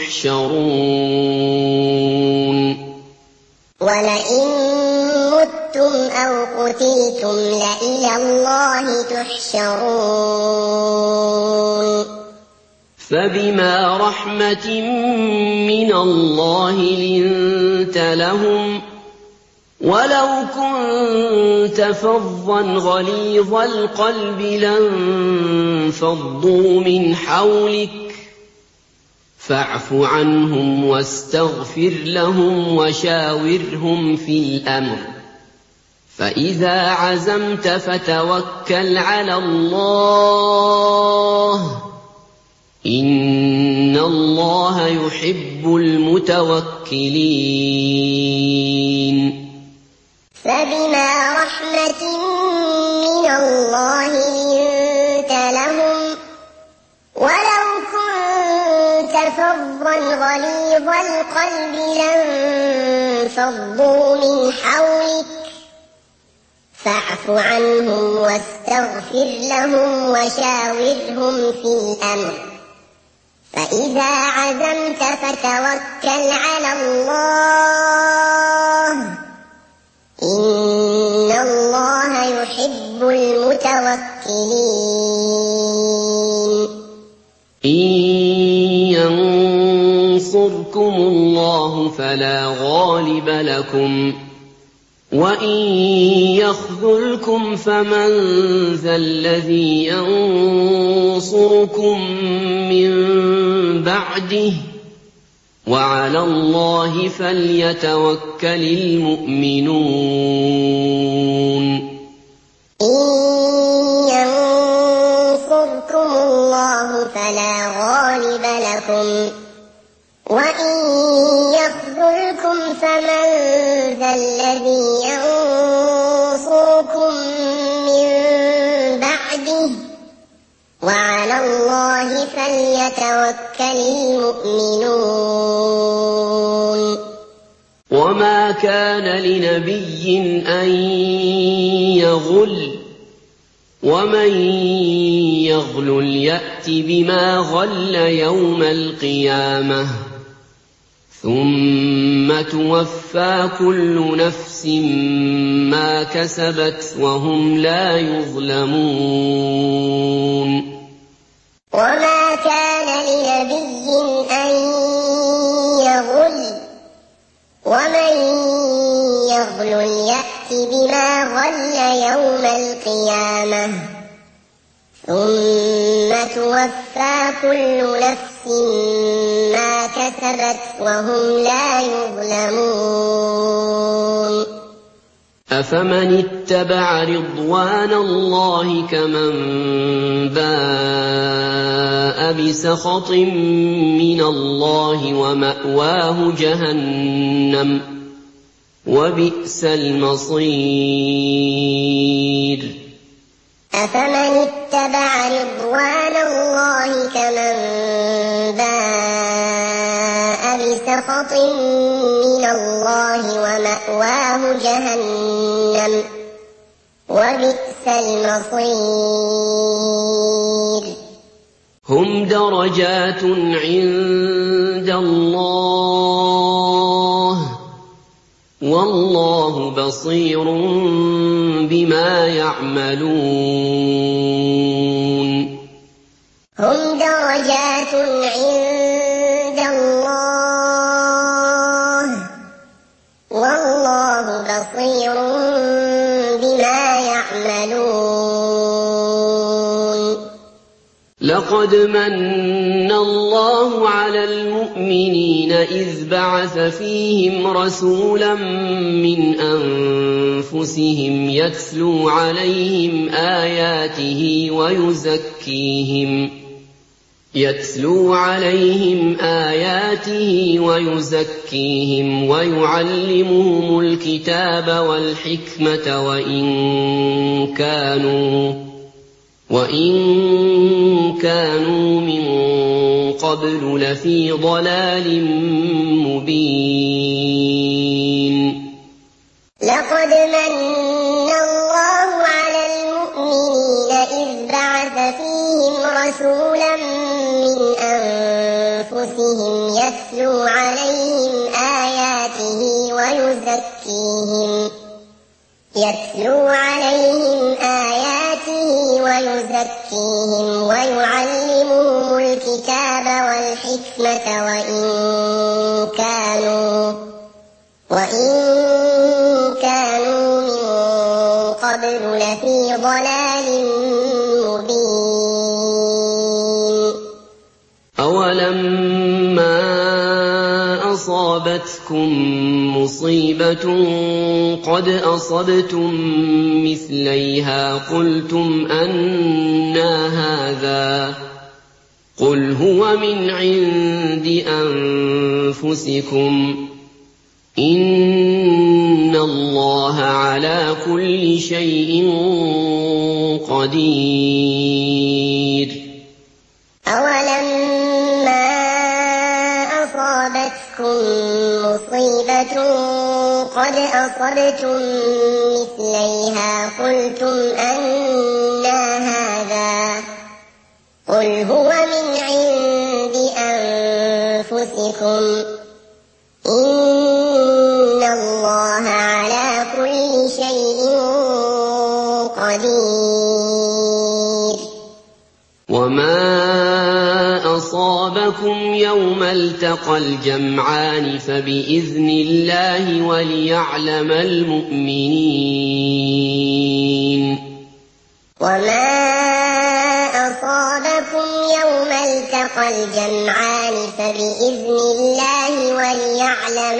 تُحْشَرُونَ وَلَئِن مُتُّمْ أَوْ قُتِلْتُمْ لَإِلَى اللَّهِ تُحْشَرُونَ فَبِمَا رَحْمَةٍ مِّنَ اللَّهِ لِنتَ لَهُمْ وَلَوْ كُنتَ فَظًّا غَلِيظَ الْقَلْبِ لَانفَضُّوا مِنْ حَوْلِكَ فَاعْفُ عَنْهُمْ وَاسْتَغْفِرْ لَهُمْ وَشَاوِرْهُمْ فِي الْأَمْرِ فَإِذَا عَزَمْتَ فَتَوَكَّلْ عَلَى اللَّهِ إِنَّ اللَّهَ يُحِبُّ الْمُتَوَكِّلِينَ فَبِمَا رَحْمَةٍ مِّنَ اللَّهِ لِنتَ لَهُمْ وَلَوْ كُنتَ فَظًّا غَلِيظَ الْقَلْبِ لَانفَضُّوا مِنْ حَوْلِكَ فَاعْفُ عَنْهُمْ وَاسْتَغْفِرْ لَهُمْ وَشَاوِرْهُمْ فِي الْأَمْرِ فَإِذَا عَزَمْتَ فَتَوَكَّلْ عَلَى اللَّهِ إِنَّ اللَّهَ يُحِبُّ الْمُتَوَكِّلِينَ إِن يَنصُرْكُمُ اللَّهُ فَلَا غَالِبَ لَكُمْ وَإِن يَخْذُلْكُمْ فَمَن ذَا الَّذِي يَنصُرُكُم مِّن بَعْدِهِ وَعَلَى اللَّهِ فَلْيَتَوَكَّلِ الْمُؤْمِنُونَ إِن يَنصُرْكُمُ اللَّهُ فَلَا غَالِبَ لَكُمْ وَإِن يَخْذُلْكُمْ فَمَن ذَا الَّذِي يَنصُرُكُم مِّن بَعْدِهِ وَعَلَى اللَّهِ فَلْيَتَوَكَّلِ الْمُؤْمِنُونَ وَمَا كَانَ لِنَبِيٍّ أَن يَغُلَّ وَمَن يَغْلُلْ يَأْتِ بِمَا غَلَّ يَوْمَ الْقِيَامَةِ ثُمَّ تُوَفَّىٰ كُلُّ نَفْسٍ مَّا كَسَبَتْ وَهُمْ لَا يُظْلَمُونَ وَمَا كَانَ لِنَبِيٍّ أَن يَغُلَّ وَمَن يَغْلُلْ يَأْتِ بِمَا غَلَّ يَوْمَ الْقِيَامَةِ ثُمَّ تُوَفَّىٰ كُلُّ نَفْسٍ مَّا كَسَبَتْ وَهُمْ لَا يُظْلَمُونَ أَفَمَنِ اتَّبَعَ رِضْوَانَ اللَّهِ كَمَن بَاءَ بِسَخَطٍ مِّنَ اللَّهِ وَمَأْوَاهُ جَهَنَّمُ وَبِئْسَ الْمَصِيرُ أَفَمَنِ اتَّبَعَ رِضْوَانَ اللَّهِ كَمَن بَاءَ بِسَخَطٍ مِّنَ اللَّهِ وَمَأْوَاهُ جَهَنَّمُ وَبِئْسَ الْمَصِيرُ هُمْ دَرَجَاتٌ عِندَ اللَّهِ وَاللَّهُ بَصِيرٌ بِمَا يَعْمَلُونَ هُمْ دَرَجَاتٌ عِندَ اللَّهِ وَاللَّهُ بَصِيرٌ بِمَا يَعْمَلُونَ لقد مَنَّ اللَّهُ عَلَى الْمُؤْمِنِينَ إِذْ بَعَثَ فِيهِمْ رَسُولًا مِّنْ أَنفُسِهِمْ يَتْلُو عَلَيْهِمْ آيَاتِهِ وَيُزَكِّيهِمْ يَتْلُو عَلَيْهِمْ آيَاتِهِ وَيُزَكِّيهِمْ وَيُعَلِّمُهُمُ الْكِتَابَ وَالْحِكْمَةَ وَإِن كَانُوا وَإِن كَانُوا مِن قَبْلُ لَفِي ضَلَالٍ مُّبِينٍ لقد مَنَّ اللَّهُ عَلَى الْمُؤْمِنِينَ إِذْ بَعَثَ فِيهِمْ رَسُولًا مِّنْ أَنفُسِهِمْ يَتْلُو عَلَيْهِمْ آيَاتِهِ وَيُزَكِّيهِمْ يَتْلُو عَلَيْهِمْ آيَاتِهِ وَيُزَكِّيهِمْ وَيُعَلِّمُهُمُ الْكِتَابَ وَالْحِكْمَةَ وَإِن كَانُوا وَإِن كَانُوا مِن قَبْلُ لَفِي ضَلَالٍ مُّبِينٍ أَوَلَمَّا أَصَابَتْكُم مُّصِيبَةٌ قَدْ أَصَبْتُم مِّثْلَيْهَا قُلْتُمْ أَنَّىٰ هَٰذَا ۖ قُلْ هُوَ مِنْ عِندِ أَنفُسِكُمْ ۗ إِنَّ اللَّهَ عَلَىٰ كُلِّ شَيْءٍ قَدِيرٌ أَوَلَمَّا أَصَابَتْكُم مُّصِيبَةٌ قَدْ أَصَبْتُم مِّثْلَيْهَا قُلْتُمْ أَنَّىٰ هَٰذَا ۖ قُلْ هُوَ مِنْ عِندِ أَنفُسِكُمْ ۗ إِنَّ اللَّهَ عَلَىٰ كُلِّ شَيْءٍ قَدِيرٌ وَمَا أَصَابَكُمْ يَوْمَ الْتَقَى الْجَمْعَانِ فَبِإِذْنِ اللَّهِ وَلِيَعْلَمَ الْمُؤْمِنِينَ وَمَا أَصَابَكُمْ يَوْمَ الْتَقَى الْجَمْعَانِ فَبِإِذْنِ اللَّهِ وَلِيَعْلَمَ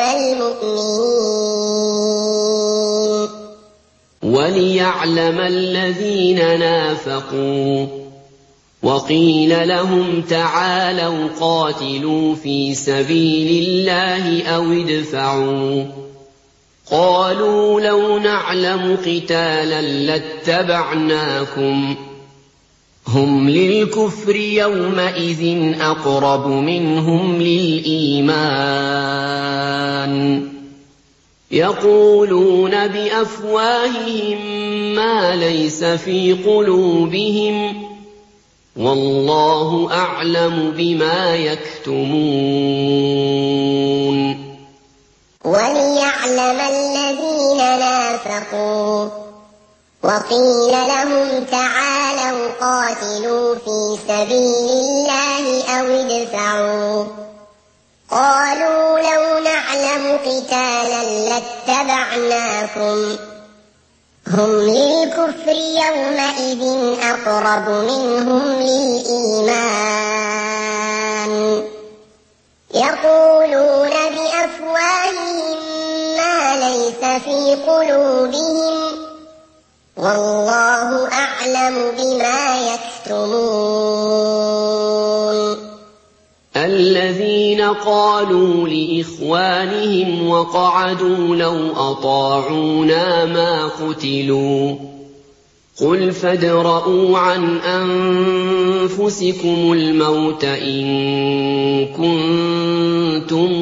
الْمُؤْمِنِينَ وَلِيَعْلَمَ الَّذِينَ نَافَقُوا ۚ وَقِيلَ لَهُمْ تَعَالَوْا قَاتِلُوا فِي سَبِيلِ اللَّهِ أَوِ ادْفَعُوا ۖ قَالُوا لَوْ نَعْلَمُ قِتَالًا لَّاتَّبَعْنَاكُمْ ۗ هُمْ لِلْكُفْرِ يَوْمَئِذٍ أَقْرَبُ مِنْهُمْ لِلْإِيمَانِ يَقُولُونَ بِأَفْوَاهِهِم مَّا لَيْسَ فِي قُلُوبِهِمْ وَاللَّهُ أَعْلَمُ بِمَا يَكْتُمُونَ وَلِيَعْلَمَ الَّذِينَ نَافَقُوا ۚ وَقِيلَ لَهُمْ تَعَالَوْا قَاتِلُوا فِي سَبِيلِ اللَّهِ أَوِ ادْفَعُوا ۖ قَالُوا لَوْ نَعْلَمُ قِتَالًا لَّاتَّبَعْنَاكُمْ ۗ هُمْ لِلْكُفْرِ يَوْمَئِذٍ أَقْرَبُ مِنْهُمْ لِلْإِيمَانِ يَقُولُونَ بِأَفْوَاهِهِم مَّا لَيْسَ فِي قُلُوبِهِمْ وَاللَّهُ أَعْلَمُ بِمَا يَكْتُمُونَ الَّذِينَ قَالُوا لِإِخْوَانِهِمْ وَقَعَدُوا لَوْ أَطَاعُونَا مَا قُتِلُوا ۗ قُلْ فَادْرَءُوا عَنْ أَنفُسِكُمُ الْمَوْتَ إِن كُنتُمْ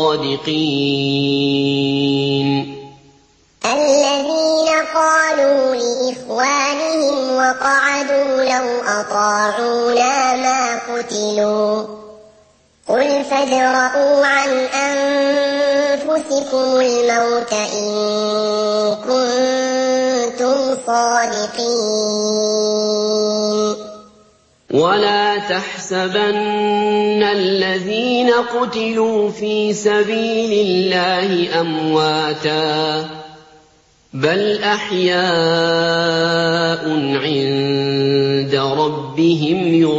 صَادِقِينَ الَّذِينَ قَالُوا لِإِخْوَانِهِمْ وَقَعَدُوا لَوْ أَطَاعُونَا مَا قُتِلُوا ۗ قُلْ فَادْرَءُوا عَنْ أَنفُسِكُمُ الْمَوْتَ إِن كُنتُمْ صَادِقِينَ وَلَا تَحْسَبَنَّ الَّذِينَ قُتِلُوا فِي سَبِيلِ اللَّهِ أَمْوَاتًا ۚ بل أحياء عند ربهم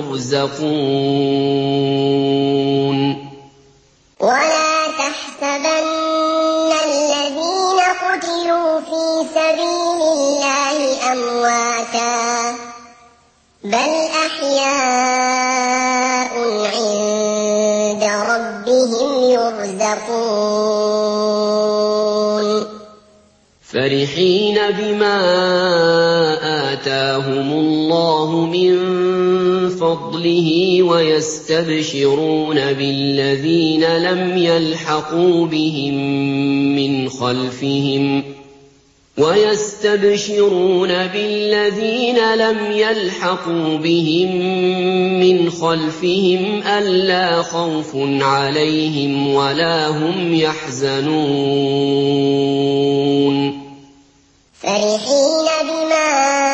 يرزقون ولا تحسبن الذين قتلوا في سبيل الله أمواتا بل أحياء عند ربهم يرزقون فرحين بما آتاهم الله من فضله ويستبشرون بالذين لم يلحقوا بهم من خلفهم ويستبشرون بالذين لم يلحقوا بهم من خلفهم ألا خوف عليهم ولا هم يحزنون فرحين بما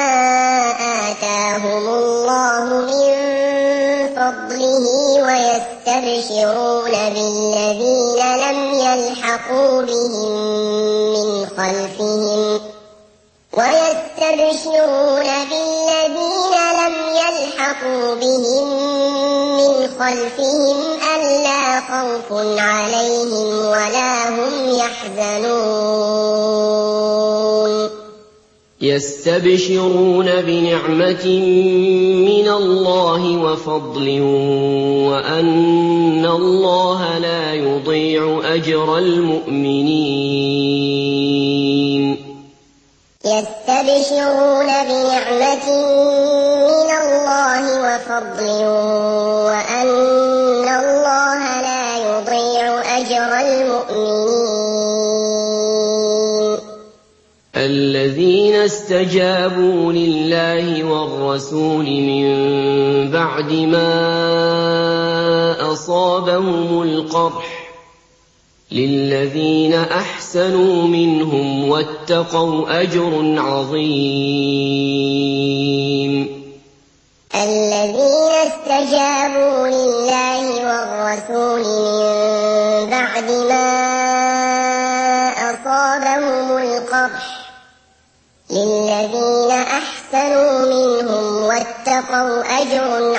آتاهم الله من فضله ويستبشرون بالذين لم يلحقوا بهم من خلفهم ويستبشرون بالذين لم يلحقوا بهم من خلفهم ألا خوف عليهم ولا هم يحزنون يستبشرون بنعمة من الله وفضل وأن الله لا يضيع أجر المؤمنين يستبشرون بنعمة من الله وفضل وأن الله لا يضيع أجر المؤمنين الذين استجابوا لله والرسول من بعد ما أصابهم القرح للذين أحسنوا منهم واتقوا أجر عظيم الذين استجابوا لله والرسول من بعد ما أصابهم القرح للذين أحسنوا منهم واتقوا أجر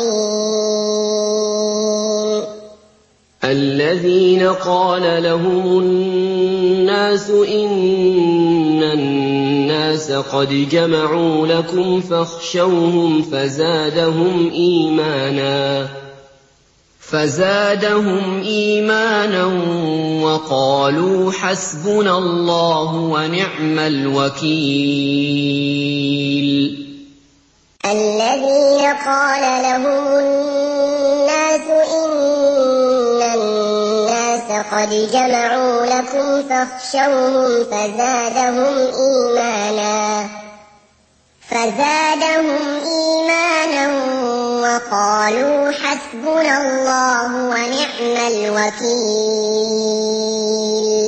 عظيم الذين قال لهم الناس إن الناس قد جمعوا لكم فاخشوهم فزادهم إيمانا فزادهم إيمانا وقالوا حسبنا الله ونعم الوكيل الذين قال لهم الناس إن الناس قد جمعوا لكم فاخشوهم فزادهم إيمانا فزادهم إيمانا وقالوا حسبنا الله ونعم الوكيل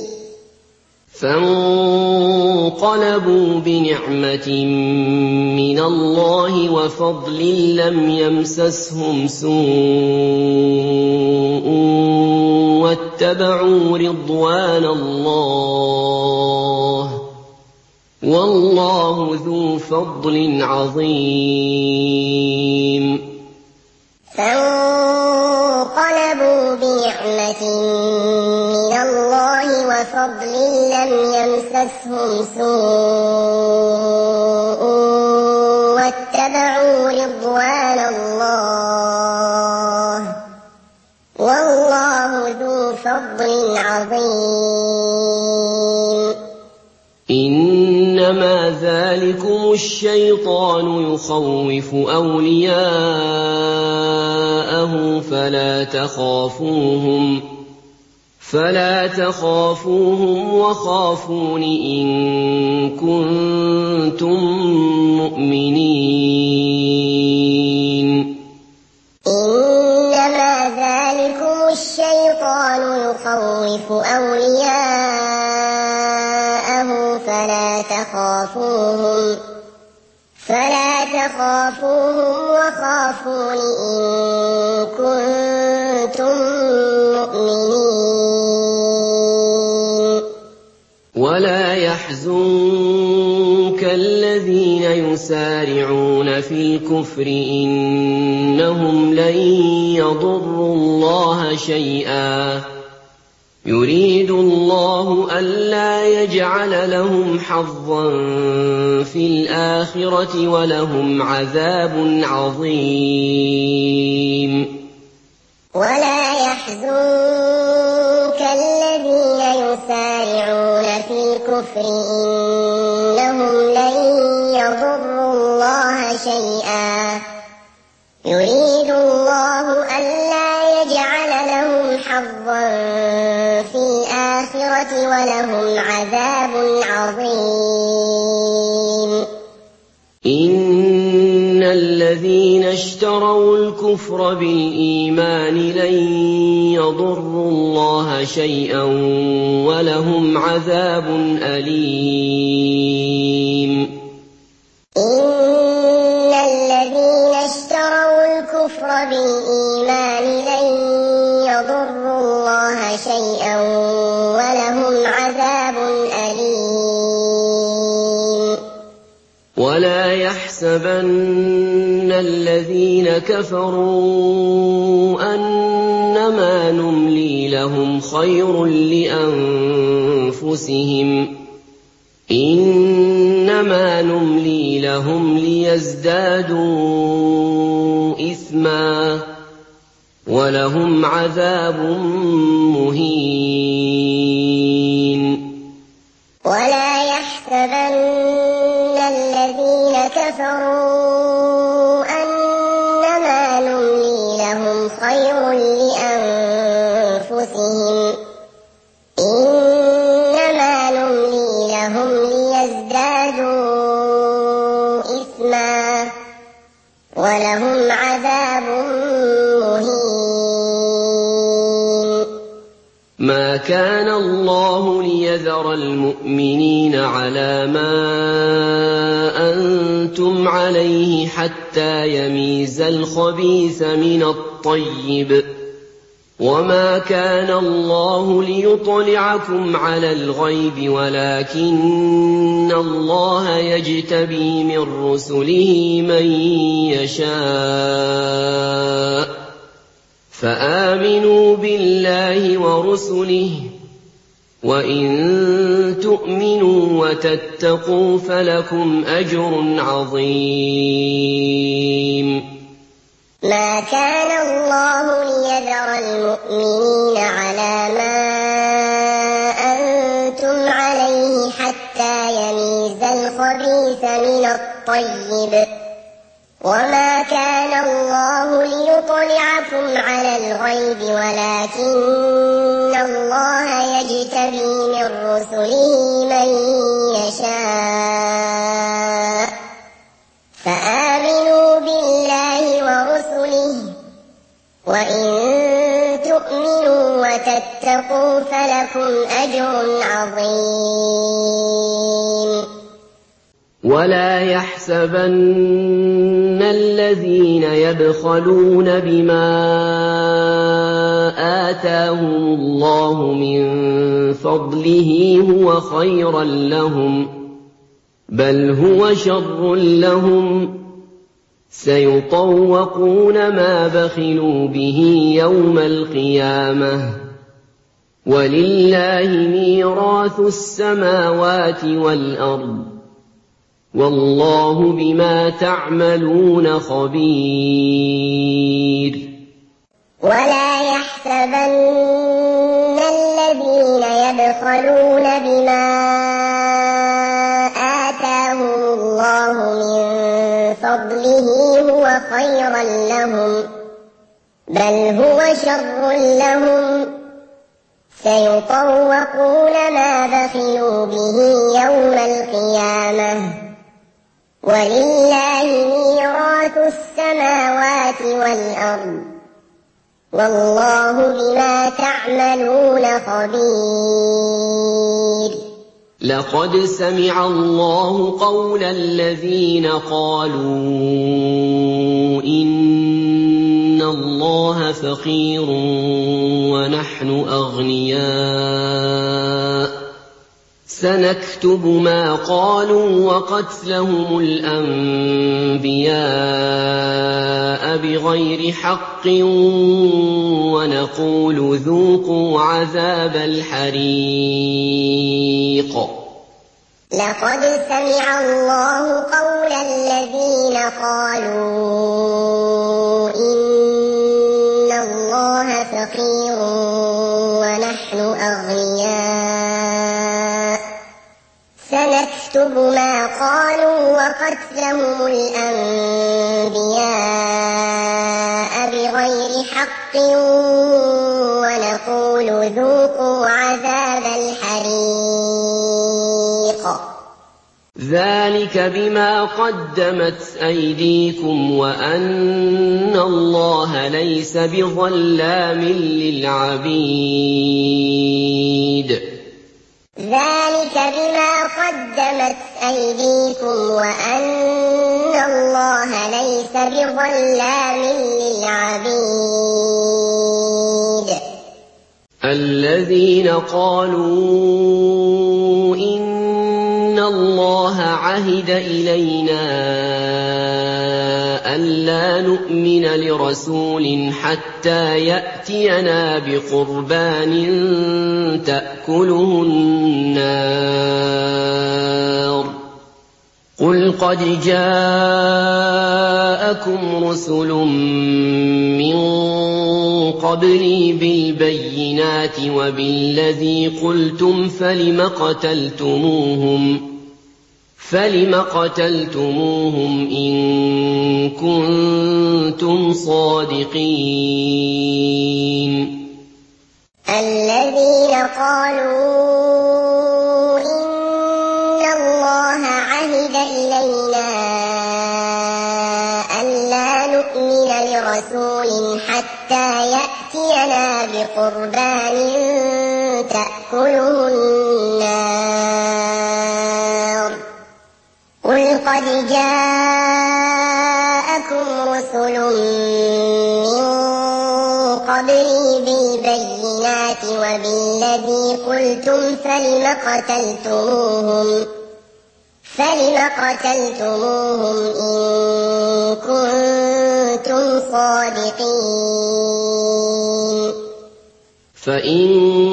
فانقلبوا بنعمة من الله وفضل لم يمسسهم سوء واتبعوا رضوان الله والله ذو فضل عظيم فانقلبوا بنعمة من الله وفضل لم يمسسهم سوء واتبعوا رضوان الله والله ذو فضل عظيم إنما ذلكم الشيطان يخوف أولياءه فلا تخافوهم فلا تخافوهم وخافون إن كنتم مؤمنين إنما ذلكم الشيطان يخوف أولياءه فلا تخافوهم فلا تخافوهم وخافون إن كنتم مؤمنين ولا يحزنك الذين يسارعون في الكفر إنهم لن يضروا الله شيئا يريد الله ألا يجعل لهم حظا في الآخرة ولهم عذاب عظيم ولا يحزنك الذين يسارعون في الكفر إنهم لن يضروا الله شيئا يريد الله ألا يجعل لهم حظا في الآخرة ولهم عذاب عظيم إن الذين اشتروا الكفر بالإيمان لن يضروا الله شيئا ولهم عذاب أليم إن الذين اشتروا الكفر بالإيمان لن يضروا الله شيئا ولهم عذاب أليم ولا يحسبن الذين كفروا أنما نملي لهم خير لأنفسهم إنما نملي لهم ليزدادوا إثما ولهم عذاب مهين ولا يحسبن الذين كفروا أنما نملي لهم خير لأنفسهم إنما نملي لهم ليزدادوا إثما ولهم عذاب مهين ما كان الله ليذر المؤمنين على ما أنتم عليه حتى يميز الخبيث من الطيب وما كان الله ليطلعكم على الغيب ولكن الله يجتبي من رسله من يشاء فآمنوا بالله ورسله وإن تؤمنوا وتتقوا فلكم أجر عظيم ما كان الله ليذر المؤمنين على ما أنتم عليه حتى يميز الخبيث من الطيب وما كان الله ليطلعكم على الغيب ولكن الله يجتبي من رسله من يشاء فآمنوا بالله ورسله وإن تؤمنوا وتتقوا فلكم أجر عظيم ولا يحسبن الذين يبخلون بما آتاهم الله من فضله هو خيرا لهم بل هو شر لهم سيطوقون ما بخلوا به يوم القيامة ولله ميراث السماوات والأرض والله بما تعملون خبير ولا يحسبن الذين يبخلون بما آتاهم الله من فضله هو خيرا لهم بل هو شر لهم سيطوقون ما بخلوا به يوم القيامة ولله ميراث السماوات والأرض والله بما تعملون خبير لقد سمع الله قول الذين قالوا إن الله فقير ونحن أغنياء سنكتب ما قالوا وقتلهم الأنبياء بغير حق ونقول ذوقوا عذاب الحريق. لقد سمع الله قول الذين قالوا إن الله فقير ونحن أغنياء سنكتب ما قالوا وقتلهم الأنبياء بغير حق ونقول ذوقوا عذاب الحريق. ذلك بما قدمت أيديكم وأن الله ليس بظلام للعبيد. ذلك بما قدمت أيديكم وأن الله ليس بظلام للعبيد. الذين قالوا إن الله عهد إلينا ألا نؤمن لرسول حتى يأتينا بقربان تأكله النار قل قد جاءكم رسل من قبلي بالبينات وبالذي قلتم فلم قتلتموهم فلم قتلتموهم إن كنتم صادقين. الذين قالوا إن الله عهد إلينا ألا نؤمن لرسول حتى يأتينا بقربان تأكله النار قل قد جاءكم رسل من قبلي بالبينات وبالذي قلتم فلم قتلتموهم فلم قتلتموهم إن كنتم صادقين. فإن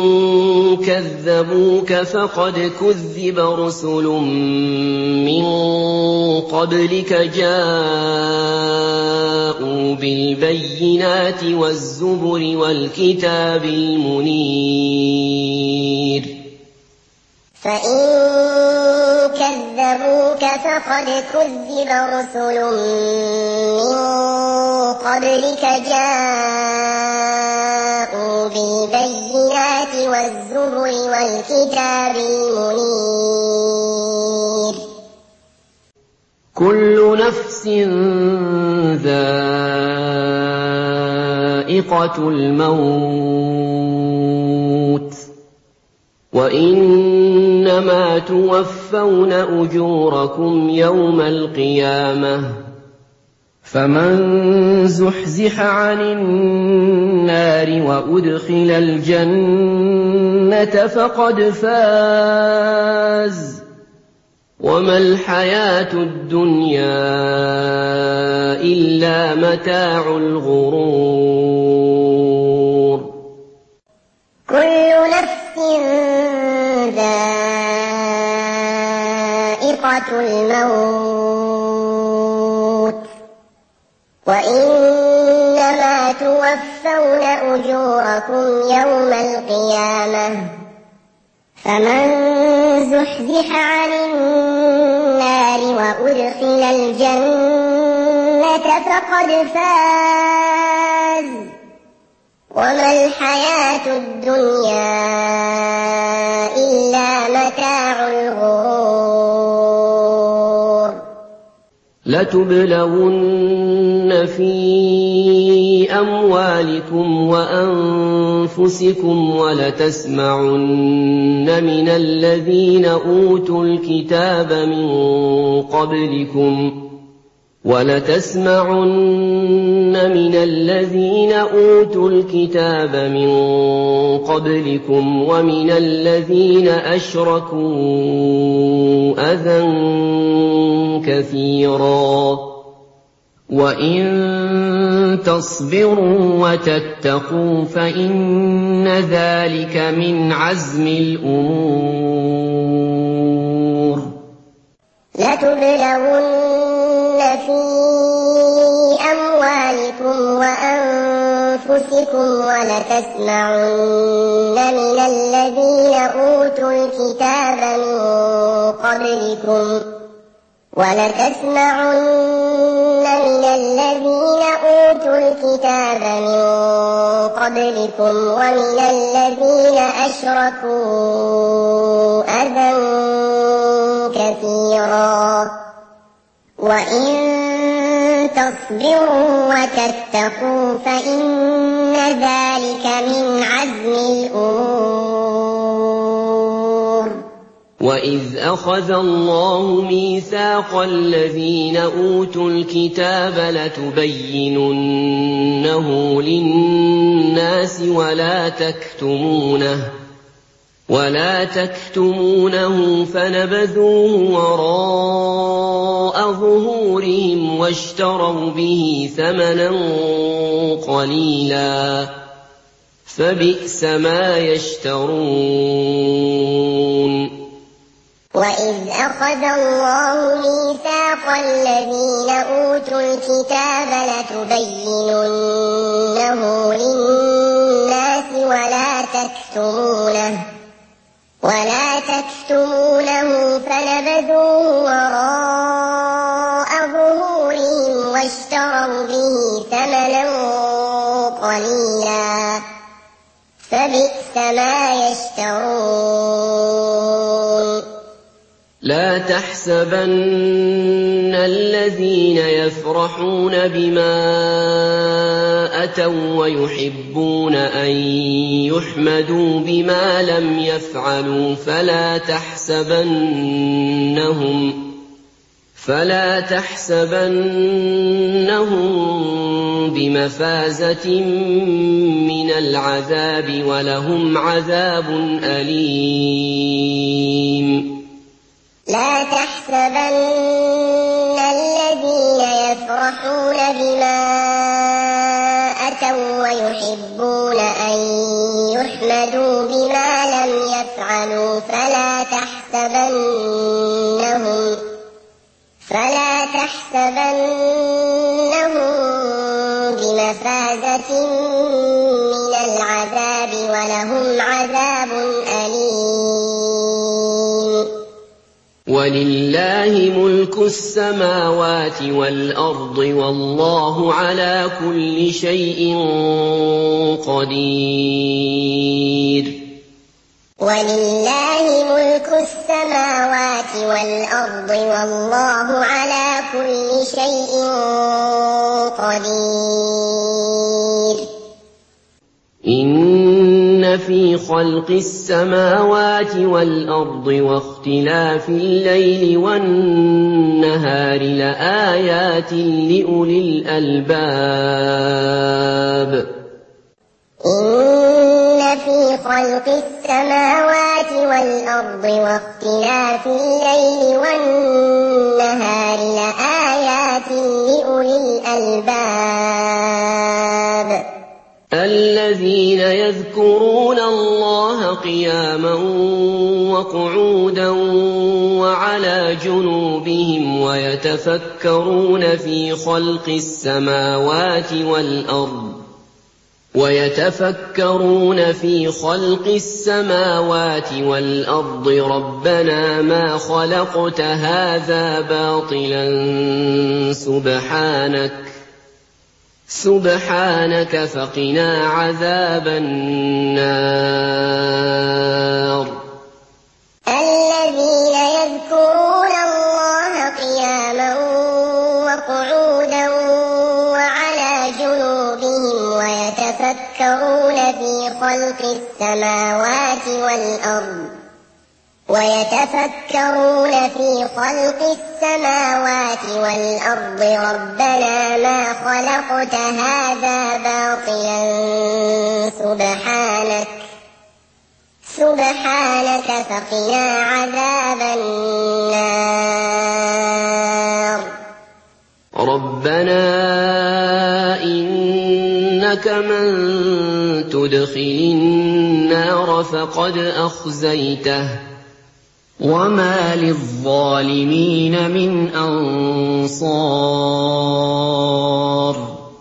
كذبوك فقد كذب رسل من قبلك جاءوا بالبينات والزبر والكتاب المنير. فإن كذبوك فقد كذب رسل من قبلك جاءوا بالبينات والزبر والكتاب المنير. كل نفس ذائقة الموت وإنما توفون أجوركم يوم القيامة فمن زحزح عن النار وأدخل الجنة فقد فاز وما الحياة الدنيا إلا متاع الغرور. كل نفس ذائقة الموت وإنما توفون أجوركم يوم القيامة فمن زحزح عن النار وأدخل الجنة فقد فاز وما الحياة الدنيا إلا متاع الغرور. لتبلون في أموالكم وأنفسكم ولتسمعن من الذين أوتوا الكتاب من قبلكم وَلَتَسْمَعُنَّ مِنَ الَّذِينَ أُوتُوا الْكِتَابَ مِن قَبْلِكُمْ وَمِنَ الَّذِينَ أَشْرَكُوا أَذًى كَثِيرًا ۚ وَإِن تَصْبِرُوا وَتَتَّقُوا فَإِنَّ ذَٰلِكَ مِنْ عَزْمِ الْأُمُورِ. لَتُبْلَوُنَّ فِي أَمْوَالِكُمْ وَأَنفُسِكُمْ وَلَتَسْمَعُنَّ مِنَ الَّذِينَ أُوتُوا الْكِتَابَ مِن قَبْلِكُمْ وَلَتَسْمَعُنَّ مِنَ الَّذِينَ أُوتُوا الْكِتَابَ مِن قَبْلِكُمْ وَمِنَ الَّذِينَ أَشْرَكُوا أَذًى كَثِيرًا ۚ وَإِن تَصْبِرُوا وَتَتَّقُوا فَإِنَّ ذَٰلِكَ مِنْ عَزْمِ الْأُمُورِ. وَإِذْ أَخَذَ اللَّهُ مِيثَاقَ الَّذِينَ أُوتُوا الْكِتَابَ لَتُبَيِّنُنَّهُ لِلنَّاسِ وَلَا تَكْتُمُونَهُ وَلَا تَكْتُمُونَهُ فَنَبَذُوهُ وَرَاءَ ظُهُورِهِمْ وَاشْتَرَوْا بِهِ ثَمَنًا قَلِيلًا فَبِئْسَ مَا يَشْتَرُونَ. وَإِذْ أَخَذَ اللَّهُ مِيثَاقَ الَّذِينَ أُوتُوا الْكِتَابَ لَتُبَيِّنُنَّهُ لِلنَّاسِ وَلَا تَكْتُمُونَهُ وَلَا تَكْتُمُونَهُ فَنَبَذُوهُ وَرَاءَ ظُهُورِهِمْ وَاشْتَرَوْا بِهِ ثَمَنًا قَلِيلًا فَبِئْسَ مَا يَشْتَرُونَ. لَا تَحْسَبَنَّ الَّذِينَ يَفْرَحُونَ بِمَا أَتَوا وَّيُحِبُّونَ أَن يُحْمَدُوا بِمَا لَمْ يَفْعَلُوا فَلَا تَحْسَبَنَّهُمْ فَلَا تَحْسَبَنَّهُم بِمَفَازَةٍ مِّنَ الْعَذَابِ وَلَهُمْ عَذَابٌ أَلِيمٌ. لَا تَحْسَبَنَّ الَّذِينَ يَفْرَحُونَ بِمَا أَتَوا وَّيُحِبُّونَ أَن يُحْمَدُوا بِمَا لَمْ يَفْعَلُوا فَلَا تَحْسَبَنَّهُم فَلَا تَحْسَبَنَّهُم بِمَفَازَةٍ مِّنَ الْعَذَابِ وَلَهُمْ عَذَابٌ أَلِيمٌ. وَلِلَّهِ مُلْكُ السَّمَاوَاتِ وَالْأَرْضِ وَاللَّهُ عَلَىٰ كُلِّ شَيْءٍ قَدِيرٌ. وَلِلَّهِ مُلْكُ السَّمَاوَاتِ وَالْأَرْضِ وَاللَّهُ عَلَىٰ كُلِّ شَيْءٍ قَدِيرٌ. إِنَّ فِي خَلْقِ السَّمَاوَاتِ وَالْأَرْضِ وَاخْتِلَافِ اللَّيْلِ وَالنَّهَارِ لَآيَاتٍ لِّأُولِي الْأَلْبَابِ. إِنَّ فِي خَلْقِ السَّمَاوَاتِ وَالْأَرْضِ وَاخْتِلَافِ اللَّيْلِ وَالنَّهَارِ لَآيَاتٍ لِّأُولِي الْأَلْبَابِ. الَّذِينَ يَذْكُرُونَ اللَّهَ قِيَامًا وَقُعُودًا وَعَلَىٰ جُنُوبِهِمْ وَيَتَفَكَّرُونَ في خَلْقِ السَّمَاوَاتِ وَالْأَرْضِ وَيَتَفَكَّرُونَ في خَلْقِ السَّمَاوَاتِ وَالْأَرْضِ رَبَّنَا مَا خَلَقْتَ هَٰذَا بَاطِلًا سُبْحَانَكَ سُبْحَانَكَ فَقِنَا عَذَابَ النَّارِ. الَّذِينَ يَذْكُرُونَ اللَّهَ قِيَامًا وَقُعُودًا وَعَلَىٰ جُنُوبِهِمْ وَيَتَفَكَّرُونَ في خَلْقِ السَّمَاوَاتِ وَالْأَرْضِ ويتفكرون في خلق السماوات والأرض ربنا ما خلقت هذا باطلا سبحانك سبحانك فقنا عذاب النار ربنا إنك من تدخل النار فقد أخزيته وما للظالمين من أنصار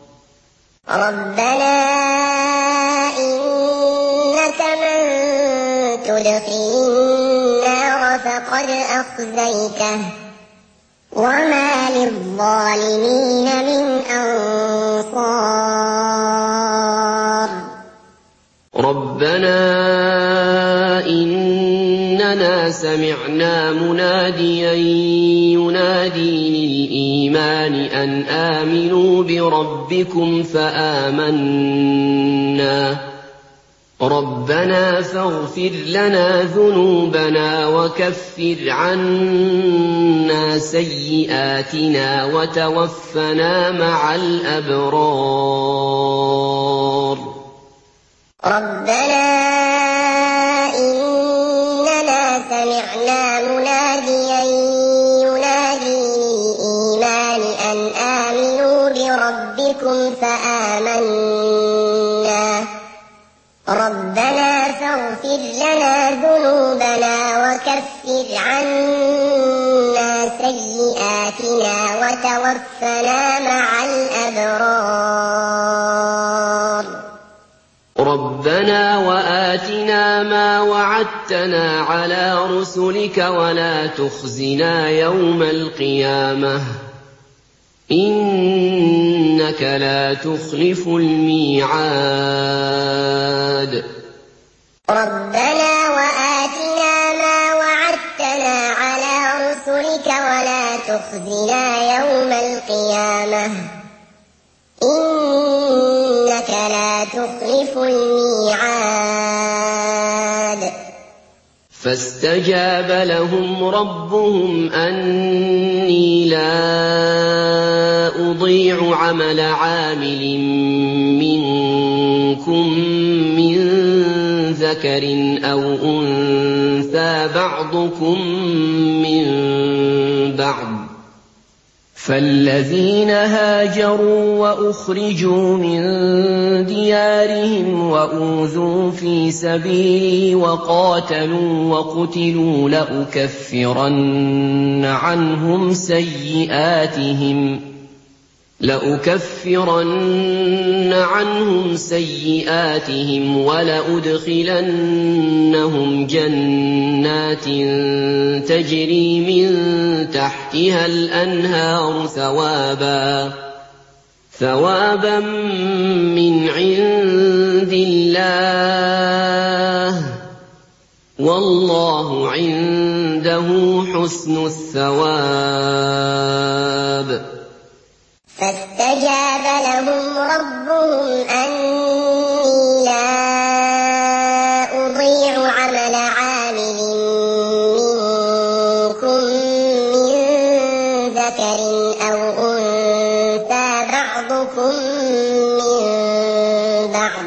ربنا إنك من تدخل النار فقد أخزيته وما للظالمين من أنصار ربنا إننا سمعنا مناديا ينادي للإيمان أن آمنوا بربكم فآمنا ربنا فاغفر لنا ذنوبنا وكفر عنا سيئاتنا وتوفنا مع الأبرار ربنا إننا سمعنا مناديا ينادي للإيمان أن آمنوا بربكم فآمنا ربنا فاغفر لنا ذنوبنا وكفر عنا سيئاتنا وتوفنا مع الأبرار ربنا وآتنا ما وعدتنا على رسلك ولا تخزنا يوم القيامة إنك لا تخلف الميعاد ربنا وآتنا ما وعدتنا على رسلك ولا تخزنا يوم القيامة إنك لا تخلف الميعاد فاستجاب لهم ربهم أني لا أضيع عمل عامل منكم من ذكر أو أنثى بعضكم من بعض فالذين هاجروا وأخرجوا من ديارهم وأوذوا في سبيلي وقاتلوا وقتلوا لأكفرن عنهم سيئاتهم لأكفرن عنهم سيئاتهم ولأدخلنهم جنات تجري من تحتها الأنهار ثوابا ثوابا من عند الله والله عنده حسن الثواب فاستجاب لهم ربهم أني لا أضيع عمل عامل منكم من ذكر أو أنثى بعضكم من بعض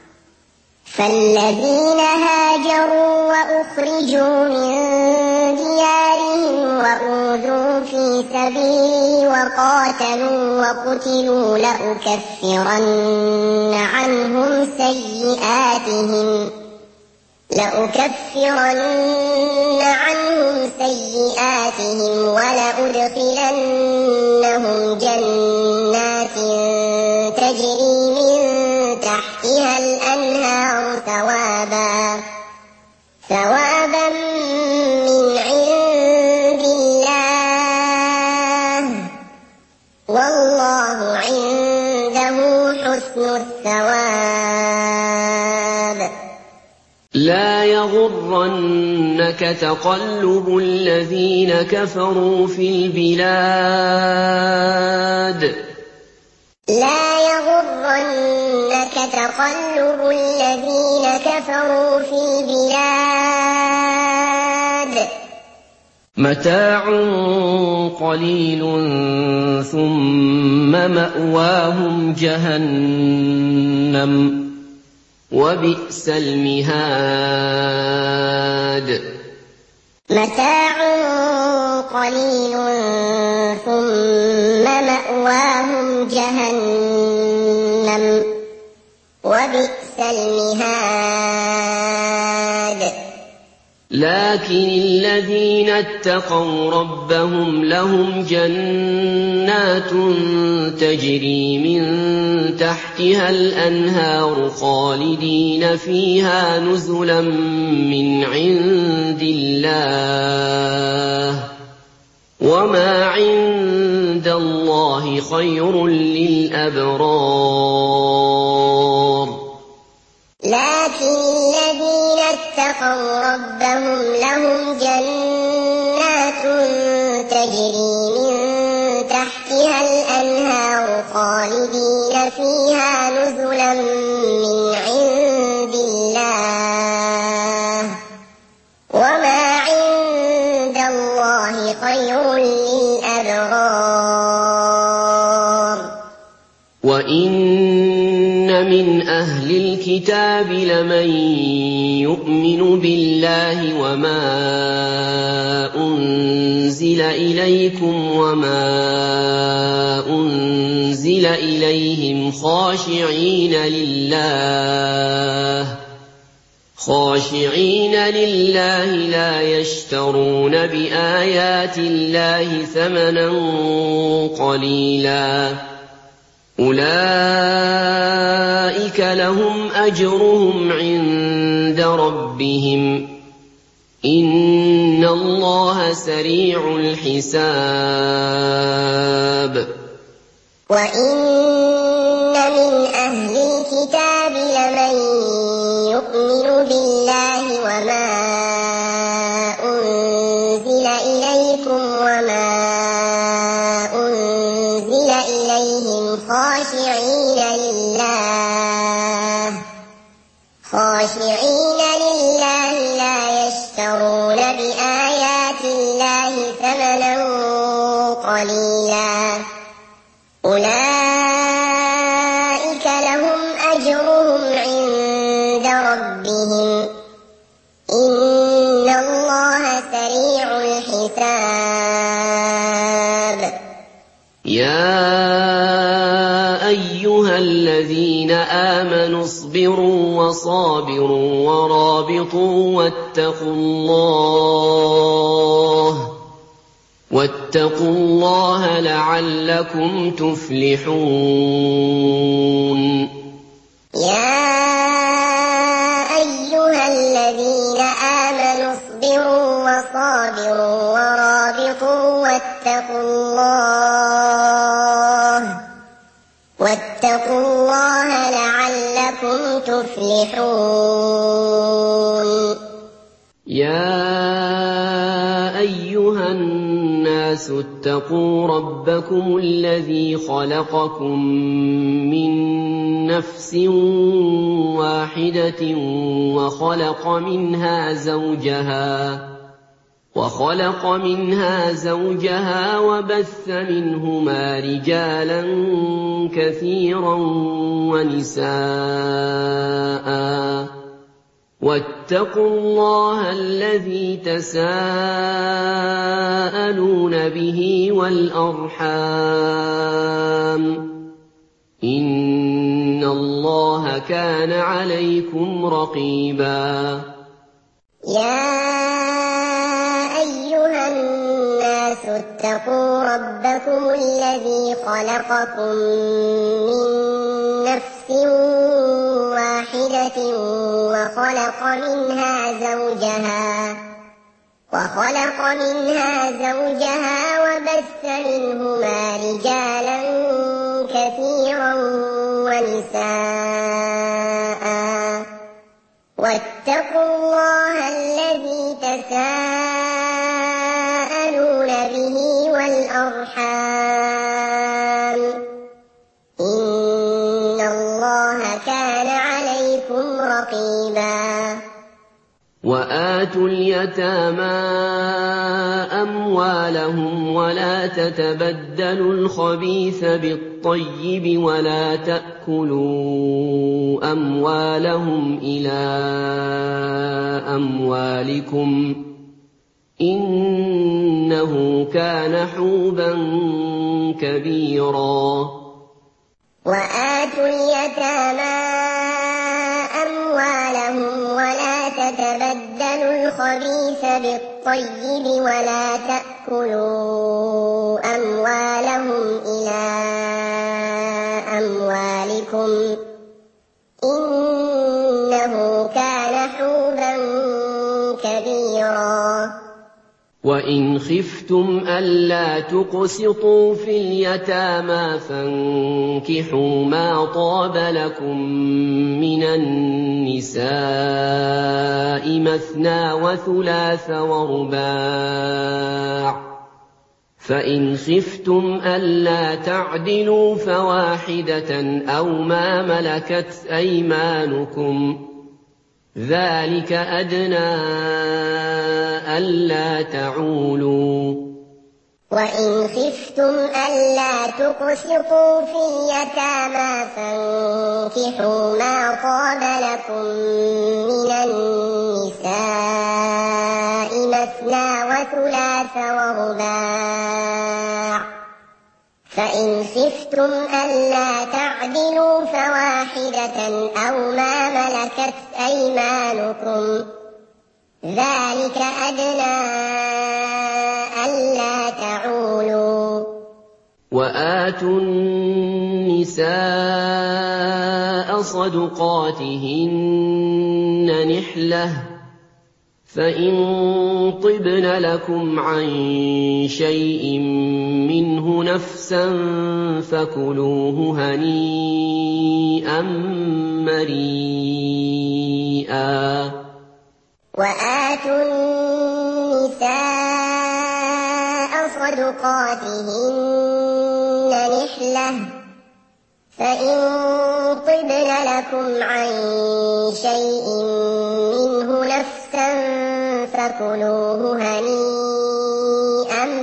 فالذين هاجروا وأخرجوا من ديارهم وأوذوا في سبيلي وقاتلوا وقتلوا لأكفرن عنهم سيئاتهم لأكفرن عنهم سيئاتهم ولأدخلنهم جنات تجري من تحتها الأنهار ثوابا ثوابا من عند الله والله عنده حسن الثواب لا يغرنك تقلب الذين كفروا في البلاد لا يغرنك تقلب الذين كفروا في البلاد متاع قليل ثم مأواهم جهنم وبئس المهاد متاع قليل ثم مأواهم جهنم وبئس المهاد لكن الذين اتقوا ربهم لهم جنات تجري من تحتها الأنهار خالدين فيها نزلا من عند الله وما عند الله خير للأبرار لكن الذين اتقوا ربهم لهم جنات تجري من تحتها الأنهار خالدين فيها نزلا من عند الله وما عند الله خير للأبرار وإن من أهل الكتاب لمن يؤمن بالله وما أنزل إليكم وما أنزل إليهم خاشعين لله خاشعين لله لا يشترون بآيات الله ثمنا قليلا أولئك لهم أجرهم عند ربهم إن الله سريع الحساب وإن من أهل الكتاب لمن يؤمن بالله وما أنزل إليكم وما أنزل إليهم خاشعين لله خاشعين لله لا يشترون بآيات الله ثمنا قليلا أولئك لهم أجرهم عند ربهم إن الله سريع الحساب يا أيها الذين آمنوا اصبروا وصابروا ورابطوا واتقوا الله واتقوا الله لعلكم تفلحون يا أيها الذين آمنوا اصبروا وصابروا ورابطوا واتقوا الله واتقوا الله لعلكم تفلحون يا أيها الناس اتقوا ربكم الذي خلقكم من نفس واحدة وخلق منها زوجها وخلق منها زوجها وبث منهما رجالا كثيرا ونساء واتقوا الله الذي تساءلون به والأرحام إن الله كان عليكم رقيبا يا أيها الناس اتقوا ربكم الذي خلقكم من نفس واحدة وخلق منها زوجها وخلق منها زوجها وبث منهما رجالا كثيرا ونساء واتقوا الله الذي تساءلون به والأرحام إن الله كان عليكم رقيبا وآتوا اليتامى أموالهم ولا تتبدلوا الخبيث بالطيب ولا تأكلوا أموالهم إلى أموالكم إنه كان حوبا كبيرا. وآتوا اليتامى أموالهم ولا تتبدلوا الخبيث بالطيب ولا تأكلوا أموالهم إلى أموالكم إنه كان حوبا كبيرا. وإن خفتم ألا تقسطوا في اليتامى فانكحوا ما طاب لكم من النساء مثنى وثلاث ورباع، فإن خفتم ألا تعدلوا فواحدة أو ما ملكت أيمانكم ذلك أدنى ألا تعولوا. وإن خفتم ألا تقسطوا في اليتامى فانكحوا ما طاب لكم من النساء مثنى وثلاث ورباع، فإن خفتم ألا تعدلوا فواحدة أو ما ملكت أيمانكم ذلك أدنى ألا تعولوا. وآتوا النساء صدقاتهن نحلة فإن طبن لكم عن شيء منه نفسا فكلوه هنيئا مريئا. وآتوا النساء صدقاتهن نحلة فإن طبن لكم عن شيء منه نفسا فكلوه هنيئا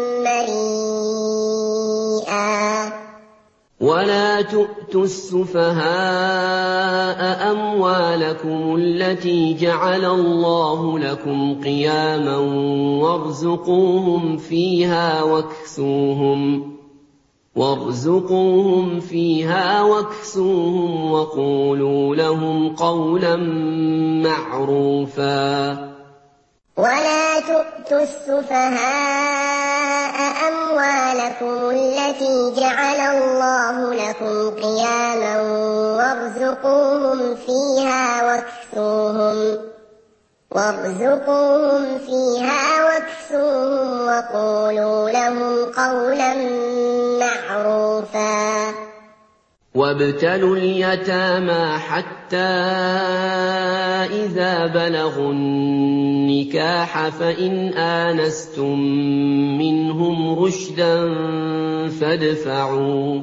مريئا. ولا تؤتوا السفهاء أموالكم التي جعل الله لكم قياما وارزقوهم فيها واكسوهم وارزقوهم فيها واكسوهم وقولوا لهم قولا معروفا. ولا تؤتوا السفهاء أموالكم التي جعل الله لكم قياما وارزقوهم فيها واكسوهم وارزقوهم فيها واكسوهم وقولوا لهم قولا معروفا. وابتلوا اليتامى حتى إذا بلغوا النكاح فإن آنستم منهم رشدا فادفعوا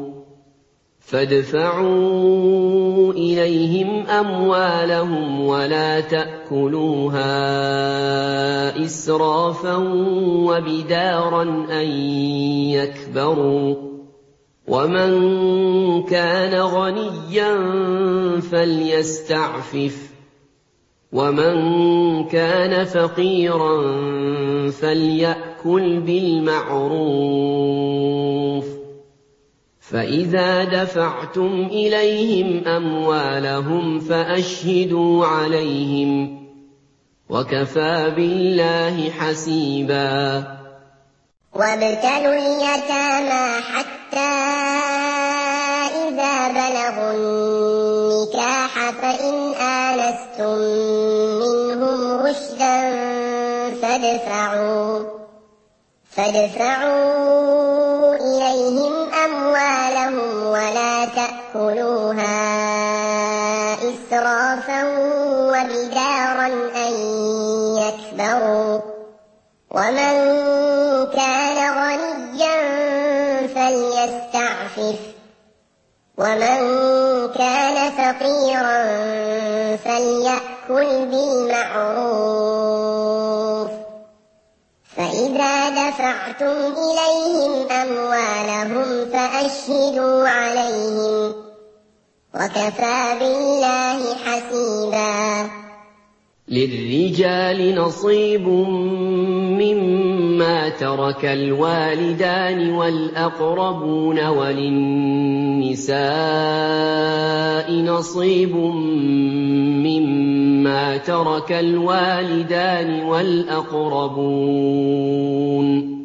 فادفعوا إليهم أموالهم ولا تأكلوها إسرافا وبدارا أن يكبروا، ومن كان غنيا فليستعفف ومن كان فقيرا فليأكل بالمعروف. فإذا دفعتم إليهم أموالهم فأشهدوا عليهم وكفى بالله حسيبا. وابتلوا اليتامى حتى إذا بلغوا النكاح فإن آنستم منهم رشدا فادفعوا فادفعوا إليهم أموالهم ولا تأكلوها إسرافا وبدارا أن يكبروا، ومن كان غنيا فليستعفف ومن كان فقيرا فليأكل فَأْكُلْ بِالْمَعْرُوفِ فَإِذَا دَفَعْتُمْ إِلَيْهِمْ أَمْوَالَهُمْ فَأَشْهِدُوا عَلَيْهِمْ ۚ وَكَفَىٰ بِاللَّهِ حَسِيبًا. لِلرِّجَالِ نَصِيبٌ مِّمَّا تَرَكَ الْوَالِدَانِ وَالْأَقْرَبُونَ وَلِلنِّسَاءِ نَصِيبٌ مِّمَّا تَرَكَ الْوَالِدَانِ وَالْأَقْرَبُونَ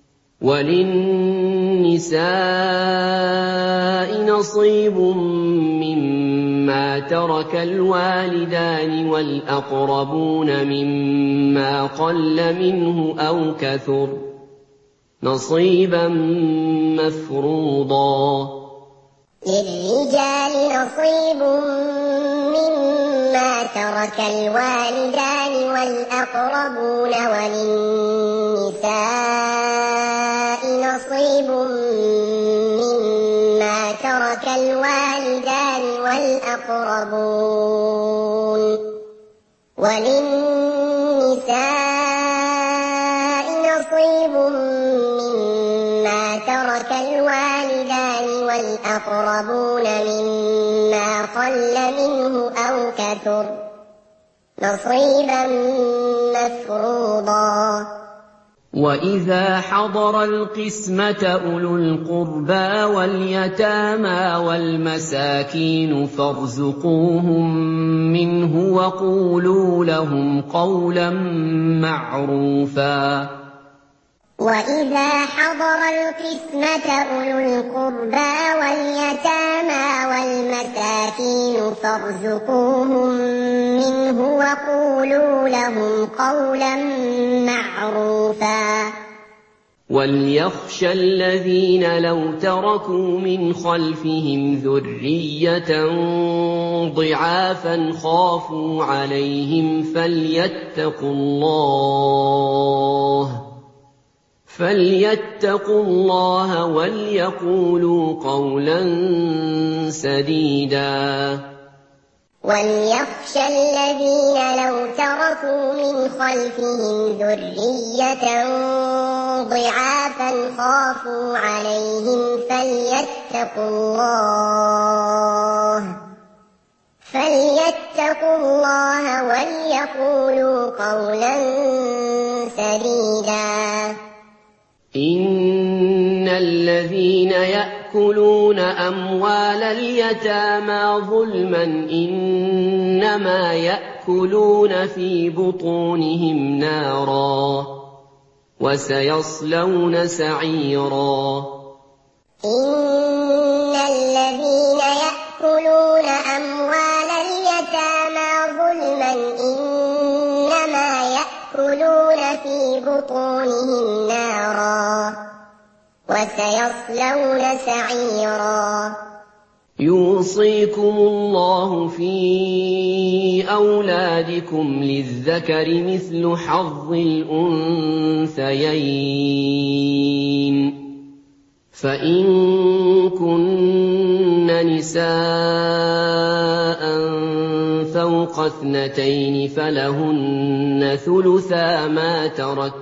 وَلِلنِّسَاءِ نَصِيبٌ مِّمَّا تَرَكَ الْوَالِدَانِ وَالْأَقْرَبُونَ مِمَّا قَلَّ مِنْهُ أَوْ كَثُرَ نَصِيبًا مَّفْرُوضًا. لِلرِّجَالِ نَصِيبٌ مِّمَّا تَرَكَ الْوَالِدَانِ وَالْأَقْرَبُونَ وَلِلنِّسَاءِ نَصِيبٌ مِّمَّا تَرَكَ الْوَالِدَانِ وَالْأَقْرَبُونَ وَلِلنِّسَاءِ نَصِيبٌ مِّمَّا تَرَكَ الْوَالِدَانِ وَالْأَقْرَبُونَ مِمَّا قَلَّ مِنْهُ أَوْ كَثُرَ نَصِيبًا مَّفْرُوضًا. وَإِذَا حَضَرَ الْقِسْمَةَ أُولُو الْقُرْبَىٰ وَالْيَتَامَىٰ وَالْمَسَاكِينُ فَارْزُقُوهُم مِّنْهُ وَقُولُوا لَهُمْ قَوْلًا مَّعْرُوفًا. وَإِذَا حَضَرَ الْقِسْمَةَ أُولُو الْقُرْبَىٰ وَالْيَتَامَىٰ وَالْمَسَاكِينُ فَارْزُقُوهُم مِّنْهُ وَقُولُوا لَهُمْ قَوْلًا مَّعْرُوفًا. وَلْيَخْشَ الَّذِينَ لَوْ تَرَكُوا مِنْ خَلْفِهِمْ ذُرِّيَّةً ضِعَافًا خَافُوا عَلَيْهِمْ فَلْيَتَّقُوا اللَّهَ فَلْيَتَّقُوا اللَّهَ وَلْيَقُولُوا قَوْلًا سَدِيدًا. وَلْيَخْشَ الَّذِينَ لَوْ تَرَكُوا مِنْ خَلْفِهِمْ ذُرِّيَّةً ضِعَافًا خَافُوا عَلَيْهِمْ فَلْيَتَّقُوا اللَّهَ فَلْيَتَّقُوا اللَّهَ وَلْيَقُولُوا قَوْلًا سَدِيدًا. إِنَّ الَّذِينَ يَأْكُلُونَ أَمْوَالَ الْيَتَامَىٰ ظُلْمًا إِنَّمَا يَأْكُلُونَ فِي بُطُونِهِمْ نَارًا وَسَيَصْلَوْنَ سَعِيرًا. إِنَّ الَّذِينَ يَأْكُلُونَ أَمْوَالَ الْيَتَامَىٰ ظُلْمًا إِنَّمَا يَأْكُلُونَ فِي بُطُونِهِمْ نَارًا وَسَيَصْلَوْنَ سَعِيرًا. يُوصِيكُمُ اللَّهُ فِي أَوْلَادِكُمْ لِلذَّكَرِ مِثْلُ حَظِّ الْأُنثَيَيْنِ ۚ فَإِن كُنَّ نِسَاءً فَوْقَ اثْنَتَيْنِ فَلَهُنَّ ثُلُثَا مَا تَرَكَ،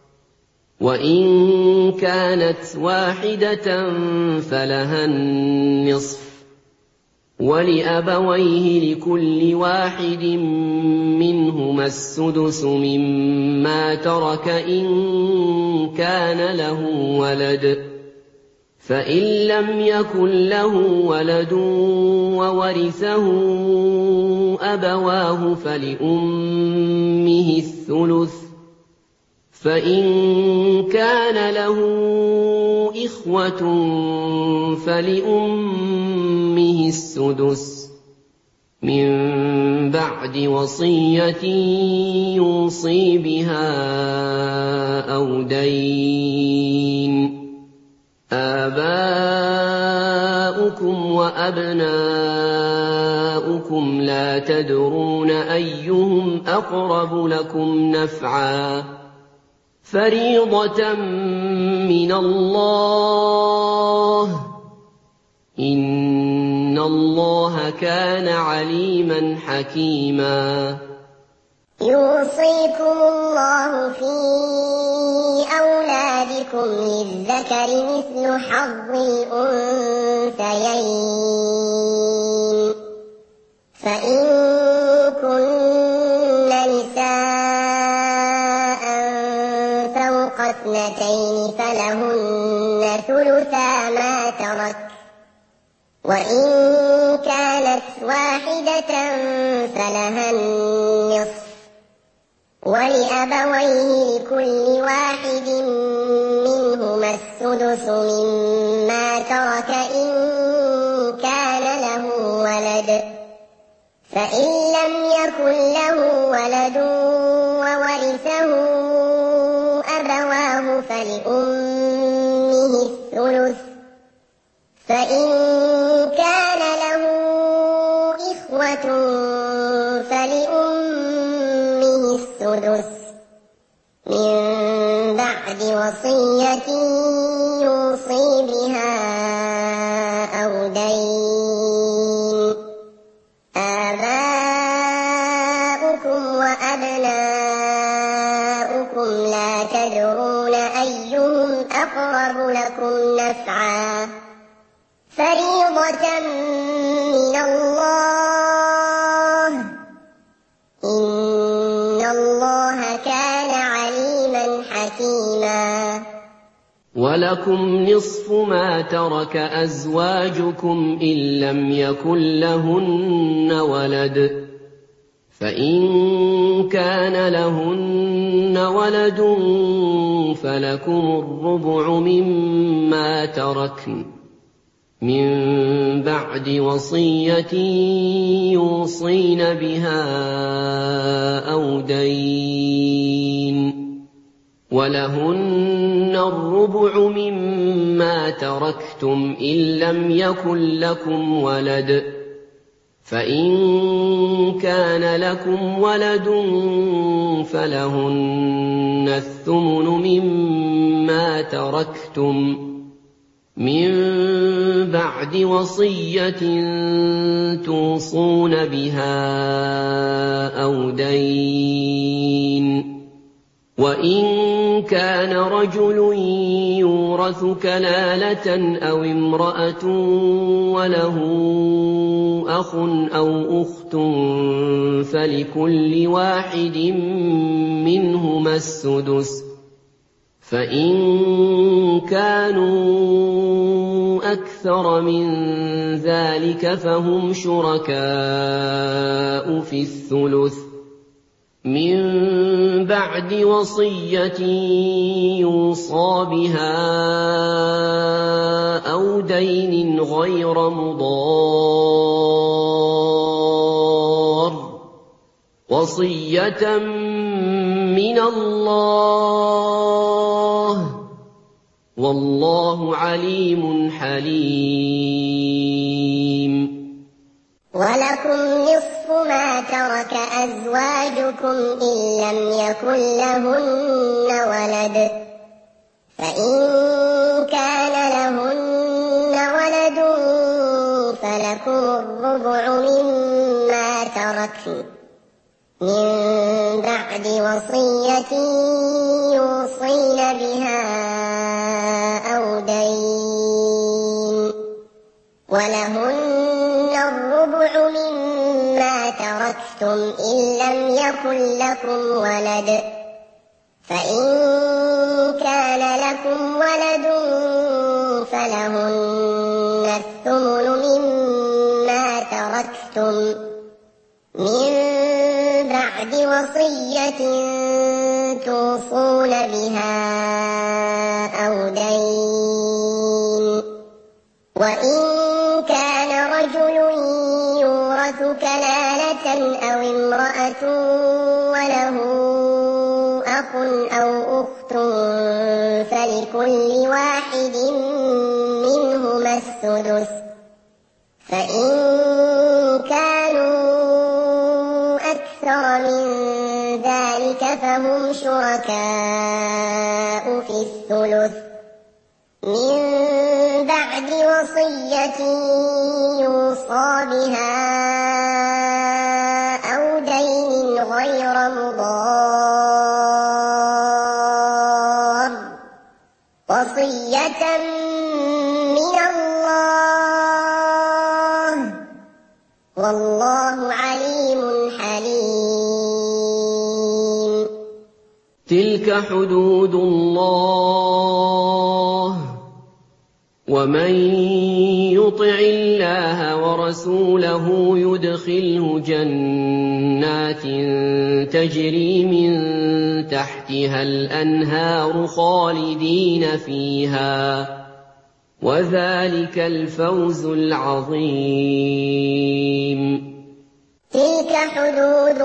وَإِن كَانَتْ وَاحِدَةً فَلَهَا النِّصْفُ، وَلِأَبَوَيْهِ لِكُلِّ واحد مِّنْهُمَا السُّدُسُ مِمَّا تَرَكَ إِن كَانَ لَهُ وَلَدٌ، فَإِن لَّمْ يَكُن لَّهُ وَلَدٌ وَوَرِثَهُ أَبَوَاهُ فَلِأُمِّهِ الثُّلُثُ، فَإِن كَانَ لَهُ إِخْوَةٌ فَلِأُمِّهِ السُّدُسُ مِن بَعْدِ وَصِيَّةٍ يُوصِي بِهَا أَوْ دَيْنٍ. آبَاؤُكُمْ وَأَبْنَاؤُكُمْ لَا تَدْرُونَ أَيُّهُمْ أَقْرَبُ لَكُمْ نَفْعًا ۚ فَرِيضَةً مِّنَ اللَّهِ ۗ إِنَّ اللَّهَ كَانَ عَلِيمًا حَكِيمًا. يوصيكم الله في أولادكم للذكر مثل حظ الأنثيين فإن كن نساء فوق اثنتين فلهن ثلثا ما ترك وإن كانت واحدة فلها النصف ولأبويه لكل واحد منهما السدس مما ترك إن كان له ولد فإن لم يكن له ولد وورثه أبواه فلأمه الثلث فإن كان له إخوة فلأمه السدس من بعد وصية يوصي بها أو دين آباؤكم وأبناؤكم لا تدرون أيهم أقرب لكم نفعا فريضة من الله إن الله كان عليما حكيما ولكم نصف ما ترك أزواجكم إن لم يكن لهن ولد فإن كان لهن ولد فلكم الربع مما تركن من بعد وصية يوصين بها أو دين ولهن الربع مما تركتم إن لم يكن لكم ولد فإن كان لكم ولد فلهن الثمن مما تركتم من بعد وصية توصون بها أو دين وإن كان رجل يورث كلالة أو امرأة وله أخ أو أخت فلكل واحد منهما السدس فإن كانوا أكثر من ذلك فهم شركاء في الثلث من بعد وصية يوصى بها أو دين غير مضار وصية من الله والله عليم حليم ولكم نصف ما ترك أزواجكم إن لم يكن لهن ولد فإن كان لهن ولد فلكم الربع مما تركن من بعد وصية يوصين بها أو دين ولهن الربع مما تركتم إن لم يكن لكم ولد فإن كان لكم ولد فلهن الثمن مما تركتم من بعد وصية توصون بها أو دين وإن كان رجل يورث كلالة أو امرأة وله أخ أو أخت فلكل واحد منهما السدس فإن كانوا أكثر من ذلك فهم شركاء في الثلث من بعد وصية يوصى بها أو دين غير مضار وصية من الله والله عليم حليم. تلك حدود الله ومن يطع الله ورسوله يدخله جنات تجري من تحتها الأنهار خالدين فيها وذلك الفوز العظيم. تلك حدود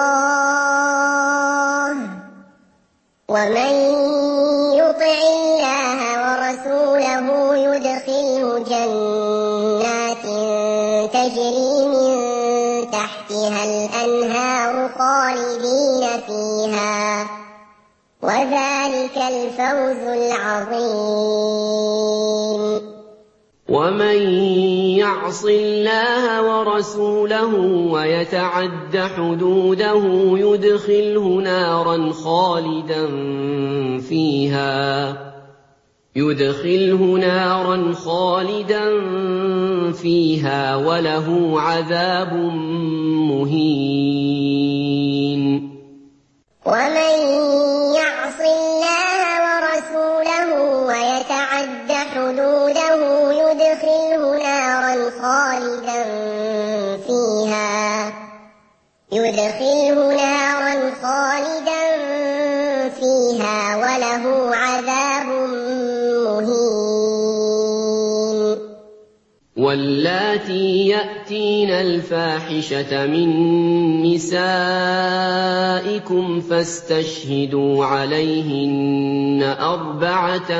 الله ومن يطع الله ورسوله يدخله جنات تجري من تحتها الأنهار خالدين فيها وذلك الفوز العظيم. ومن يعص الله ورسوله ويتعد حدوده يدخله نارا خالدا فيها يدخله نارا خالدا فيها وله عذاب مهين. ومن يعص الله ورسوله ويتعد حدوده يدخله نارا خالدا فيها يدخله نارا خالدا فيها وله عذاب مهين. واللاتي يأتين الفاحشة من نسائكم فاستشهدوا عليهن أربعة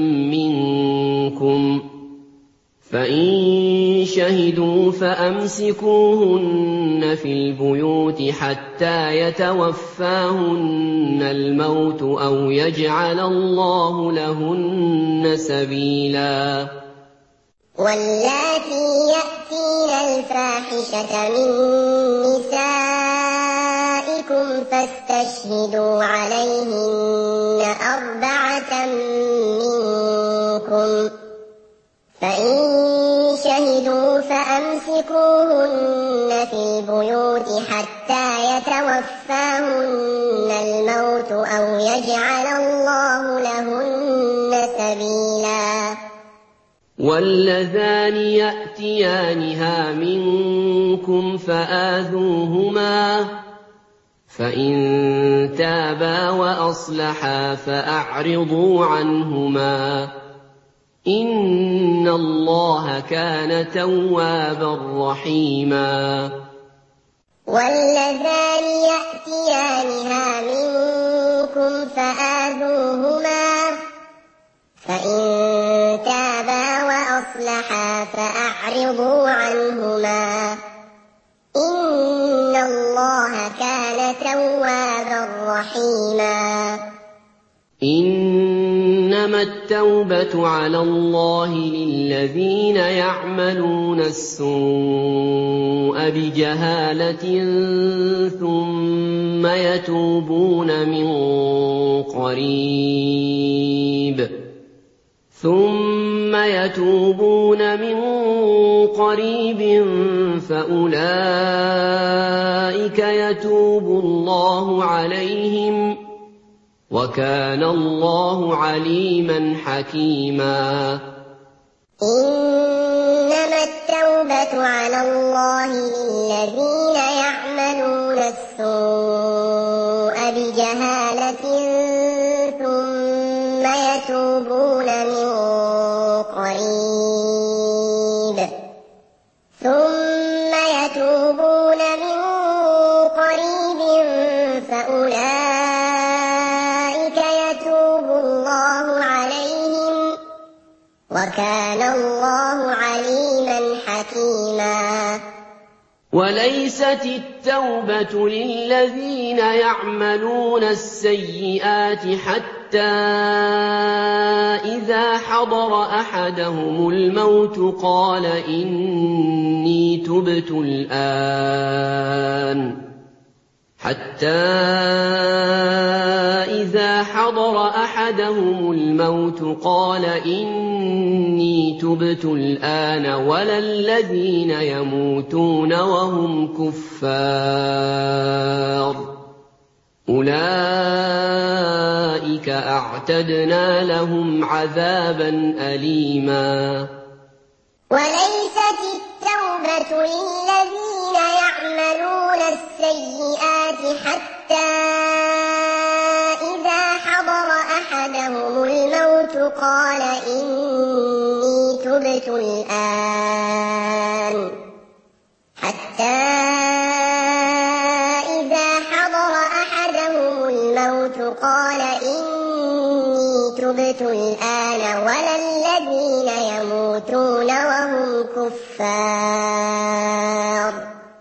منكم فإن شهدوا فأمسكوهن في البيوت حتى يتوفاهن الموت أو يجعل الله لهن سبيلا. واللاتي يأتين الفاحشة من نسائكم فاستشهدوا عليهن أربعة منكم فإن شهدوا فأمسكوهن في البيوت حتى يتوفاهن الموت أو يجعل الله لهن سبيلا. واللذان يأتيانها منكم فآذوهما فإن تابا وأصلحا فأعرضوا عنهما إن الله كان توابا رحيما. واللذان يأتيانها منكم فآذوهما فإن تابا وأصلحا فأعرضوا عنهما إن الله كان توابا رحيما. إنما التوبة على الله للذين يعملون السوء بجهالة ثم يتوبون من قريب ثم يتوبون من قريب فأولئك يتوب الله عليهم وكان الله عليما حكيما. إنما التوبة على الله للذين يعملون السوء بجهالة ثم يتوبون من قريب ثم يتوبون من قريب فأولئك يتوب الله عليهم وكان الله عليما حكيما. وليست التوبة للذين يعملون السيئات حتى إذا حضر أحدهم الموت قال إني تبت الآن حتى إذا حضر أحدهم الموت قال إني تبت الآن ولا الذين يموتون وهم كفار أولئك أعتدنا لهم عذابا أليما. وليست التوبة للذين يعملون السيئات حتى إذا حضر أحدهم الموت قال إني تبت الآن حتى إذا حضر أحدهم الموت قال إني تبت الآن ولا الذين يموتون وهم كفار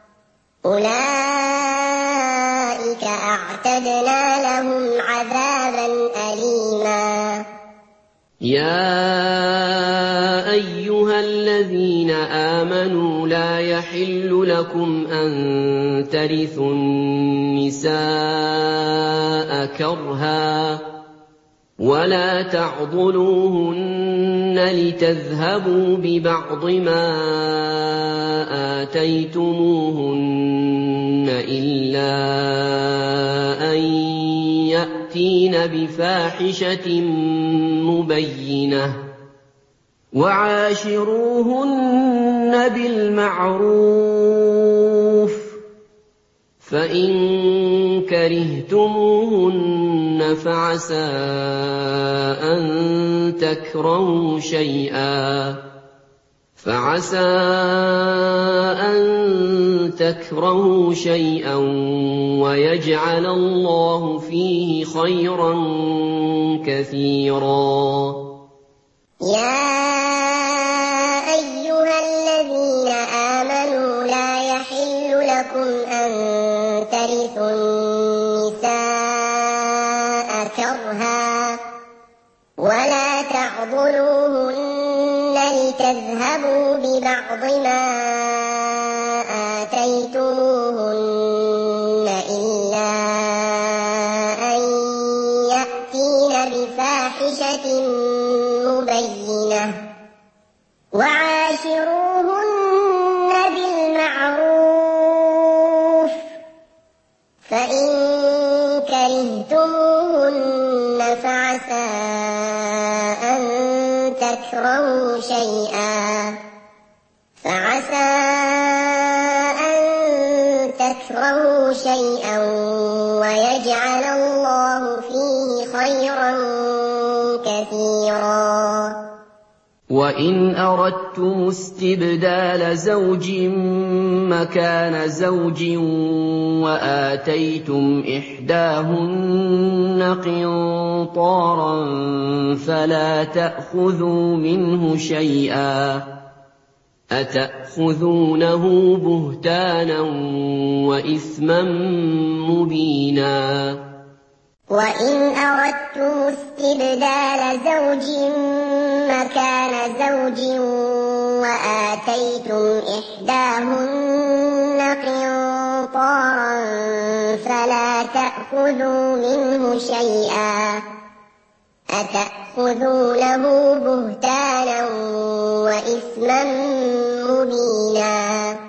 أولئك أعتدنا لهم عذابا أليما. يا أيها الذين آمنوا لا يحل لكم أن ترثوا النساء كرها ولا تعضلوهن لتذهبوا ببعض ما آتيتموهن إلا أن يأتين بفاحشة مبينة وعاشروهن بالمعروف فإن كرهتموهن فعسى أن تكرهوا شيئا فعسى أن تكرهوا شيئا ويجعل الله فيه خيرا كثيرا. يا أيها الذين آمنوا لا يحل لكم أن ترثوا النساء كرها ولا تعضلوهن لتذهبوا ببعض ما آتيتموهن إلا أن يأتين بفاحشة مبينة وعاشروهن بالمعروف فإن كرهتموهن فعسى أن تكرهوا شيئا فعسى أن تكرهوا شيئا ويجعل الله فيه خيرا كثيرا. وإن أردتم استبدال زوج مكان زوج وآتيتم إحداهن قنطارا فلا تأخذوا منه شيئا أتأخذونه بهتانا وإثما مبينا. وإن أردتم استبدال زوج مكان زوج وآتيتم إحداهن قنطارا فلا تأخذوا منه شيئا أتأخذونه بهتانا وإثما مبينا.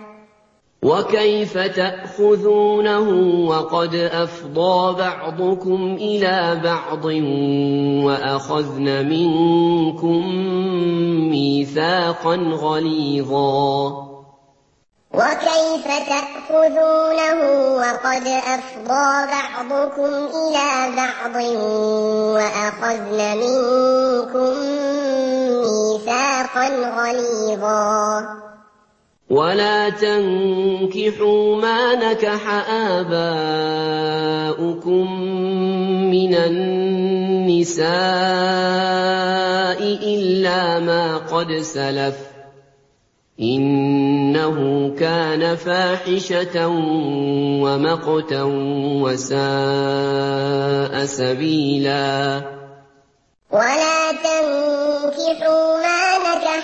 وكيف تأخذونه وقد أفضى بعضكم إلى بعض وأخذن منكم ميثاقا غليظا. وكيف تأخذونه وقد أفضى بعضكم إلى بعض وأخذن منكم ميثاقا غليظا. ولا تنكحوا ما نكح آباؤكم من النساء إلا ما قد سلف إنه كان فاحشة ومقتا وساء سبيلا. ولا تنكحوا ما نكح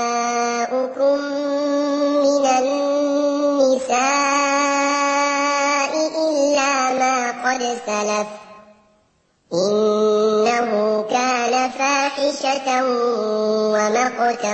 آباؤكم من النساء سَلَفَ إِنَّهُ كَانَ فَاحِشَةً وَمَقْتًا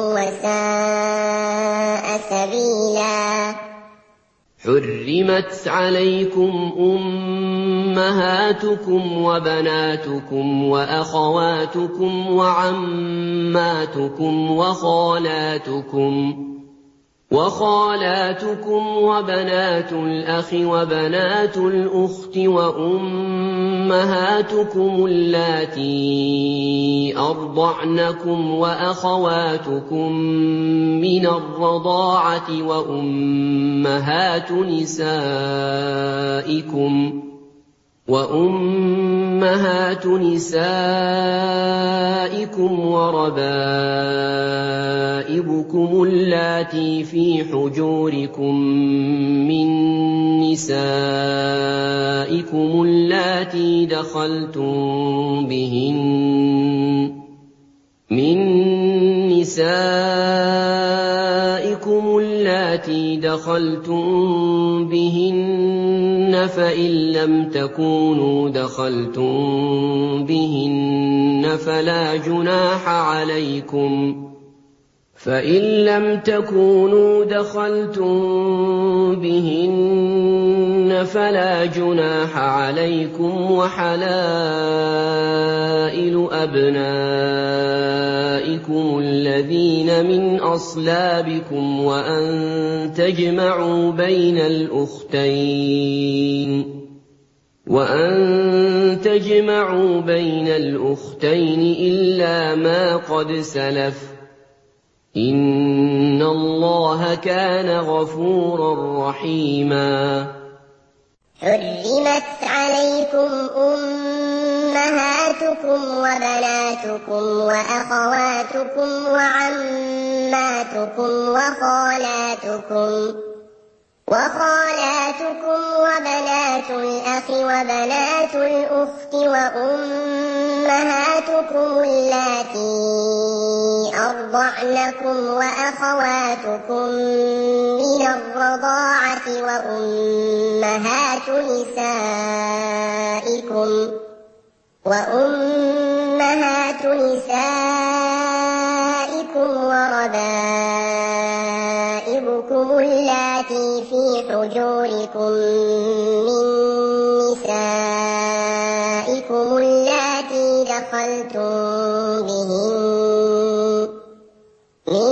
وَسَاءَ سَبِيلًا. حُرِّمَتْ عَلَيْكُمْ أُمَّهَاتُكُمْ وَبَنَاتُكُمْ وَأَخَوَاتُكُمْ وَعَمَّاتُكُمْ وَخَالَاتُكُمْ وَخَالَاتُكُمْ وَبَنَاتُ الْأَخِ وَبَنَاتُ الْأُخْتِ وَأُمَّهَاتُكُمُ اللَّاتِي أَرْضَعْنَكُمْ وَأَخَوَاتُكُم مِّنَ الرَّضَاعَةِ وَأُمَّهَاتُ نِسَائِكُمْ وَأُمَّهَاتُ نِسَائِكُمْ وَرَبَائِبُكُمُ اللَّاتِي فِي حُجُورِكُم مِّن نِّسَائِكُمُ اللَّاتِي دَخَلْتُم بِهِنَّ مِن نِّسَائِكُمُ اللَّاتِي دَخَلْتُم بِهِنَّ فَإِن لَّمْ تَكُونُوا دَخَلْتُم بِهِنَّ فَلَا جُنَاحَ عَلَيْكُمْ فَإِن لَّمْ تَكُونُوا دَخَلْتُم بِهِنَّ فَلَا جُنَاحَ عَلَيْكُمْ وَحَلَائِلُ أَبْنَائِكُمُ الَّذِينَ مِنْ أَصْلَابِكُمْ وَأَن تَجْمَعُوا بَيْنَ الْأُخْتَيْنِ وَأَن تَجْمَعُوا بَيْنَ الْأُخْتَيْنِ إِلَّا مَا قَدْ سَلَفَ إِنَّ اللَّهَ كَانَ غَفُورًا رَّحِيمًا. حُرِّمَتْ عَلَيْكُمْ أُمَّهَاتُكُمْ وَبَنَاتُكُمْ وَأَخَوَاتُكُمْ وَعَمَّاتُكُمْ وَخَالَاتُكُمْ وَخَالَاتُكُمْ وَبَنَاتُ الْأَخِ وَبَنَاتُ الْأُخْتِ وَأُمَّهَاتُكُمُ اللَّاتِي أَرْضَعْنَكُمْ وَأَخَوَاتُكُم مِّنَ الرَّضَاعَةِ وَأُمَّهَاتُ نِسَائِكُمْ وَأُمَّهَاتُ نِسَائِكُمْ وَرَبَائِبُكُمُ اللَّاتِي في حُجُورِكُم مِّن نِّسَائِكُمُ اللَّاتِي دَخَلْتُم بِهِنَّ مِن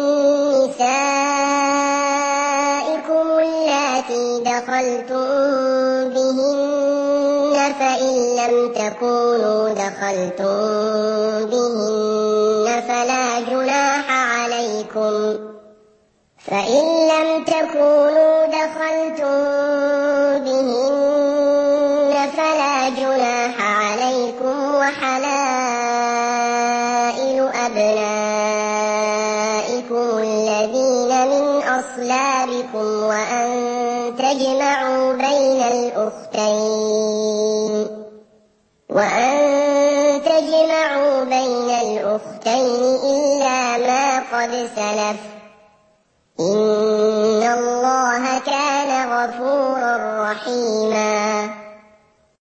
نِّسَائِكُمُ اللَّاتِي دَخَلْتُم بِهِنَّ فَإِن لَّمْ تَكُونُوا دَخَلْتُم بِهِنَّ فَلَا جُنَاحَ عَلَيْكُمْ فَإِن لَّمْ تَكُونُوا دَخَلْتُم بِهِنَّ فَلَا جُنَاحَ عَلَيْكُمْ وَحَلَائِلُ أَبْنَائِكُمُ الَّذِينَ مِنْ أَصْلَابِكُمْ وَأَن تَجْمَعُوا بَيْنَ الْأُخْتَيْنِ وَأَن تَجْمَعُوا بَيْنَ الْأُخْتَيْنِ إِلَّا مَا قَدْ سَلَفَ إِنَّ اللَّهَ كَانَ غَفُورًا رَّحِيمًا.